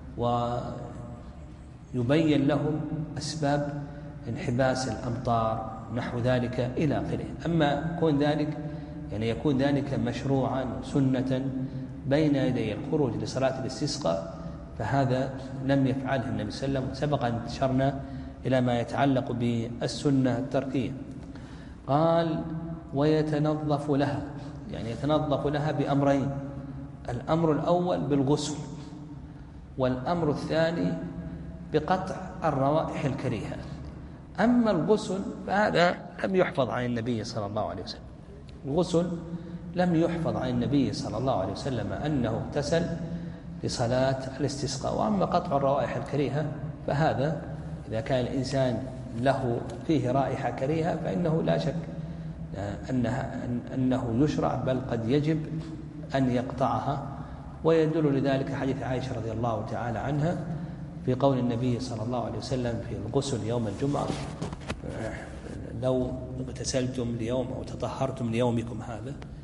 ويبين لهم أسباب انحباس الأمطار نحو ذلك إلى آخره. أما يكون ذلك يعني يكون ذلك مشروعا سنة بين يدي الخروج لصلاة الاستسقاء فهذا لم يفعله النبي صلى الله عليه وسلم. سبق أن أشرنا إلى ما يتعلق بالسنة التركية. قال: ويتنظف لها، يعني يتنظف لها بأمرين: الأمر الأول بالغسل، والأمر الثاني بقطع الروائح الكريهة. أما الغسل فهذا لم يحفظ عن النبي صلى الله عليه وسلم، الغسل لم يحفظ عن النبي صلى الله عليه وسلم أنه اغتسل لصلاة الاستسقاء. وأما قطع الروائح الكريهة فهذا إذا كان الإنسان له فيه رائحة كريهة فإنه لا شك أنها أنه يشرع، بل قد يجب أن يقطعها. ويدل لذلك حديث عائشة رضي الله تعالى عنها في قول النبي صلى الله عليه وسلم في الغسل يوم الجمعة: لو اغتسلتم ليوم أو تطهرتم ليومكم هذا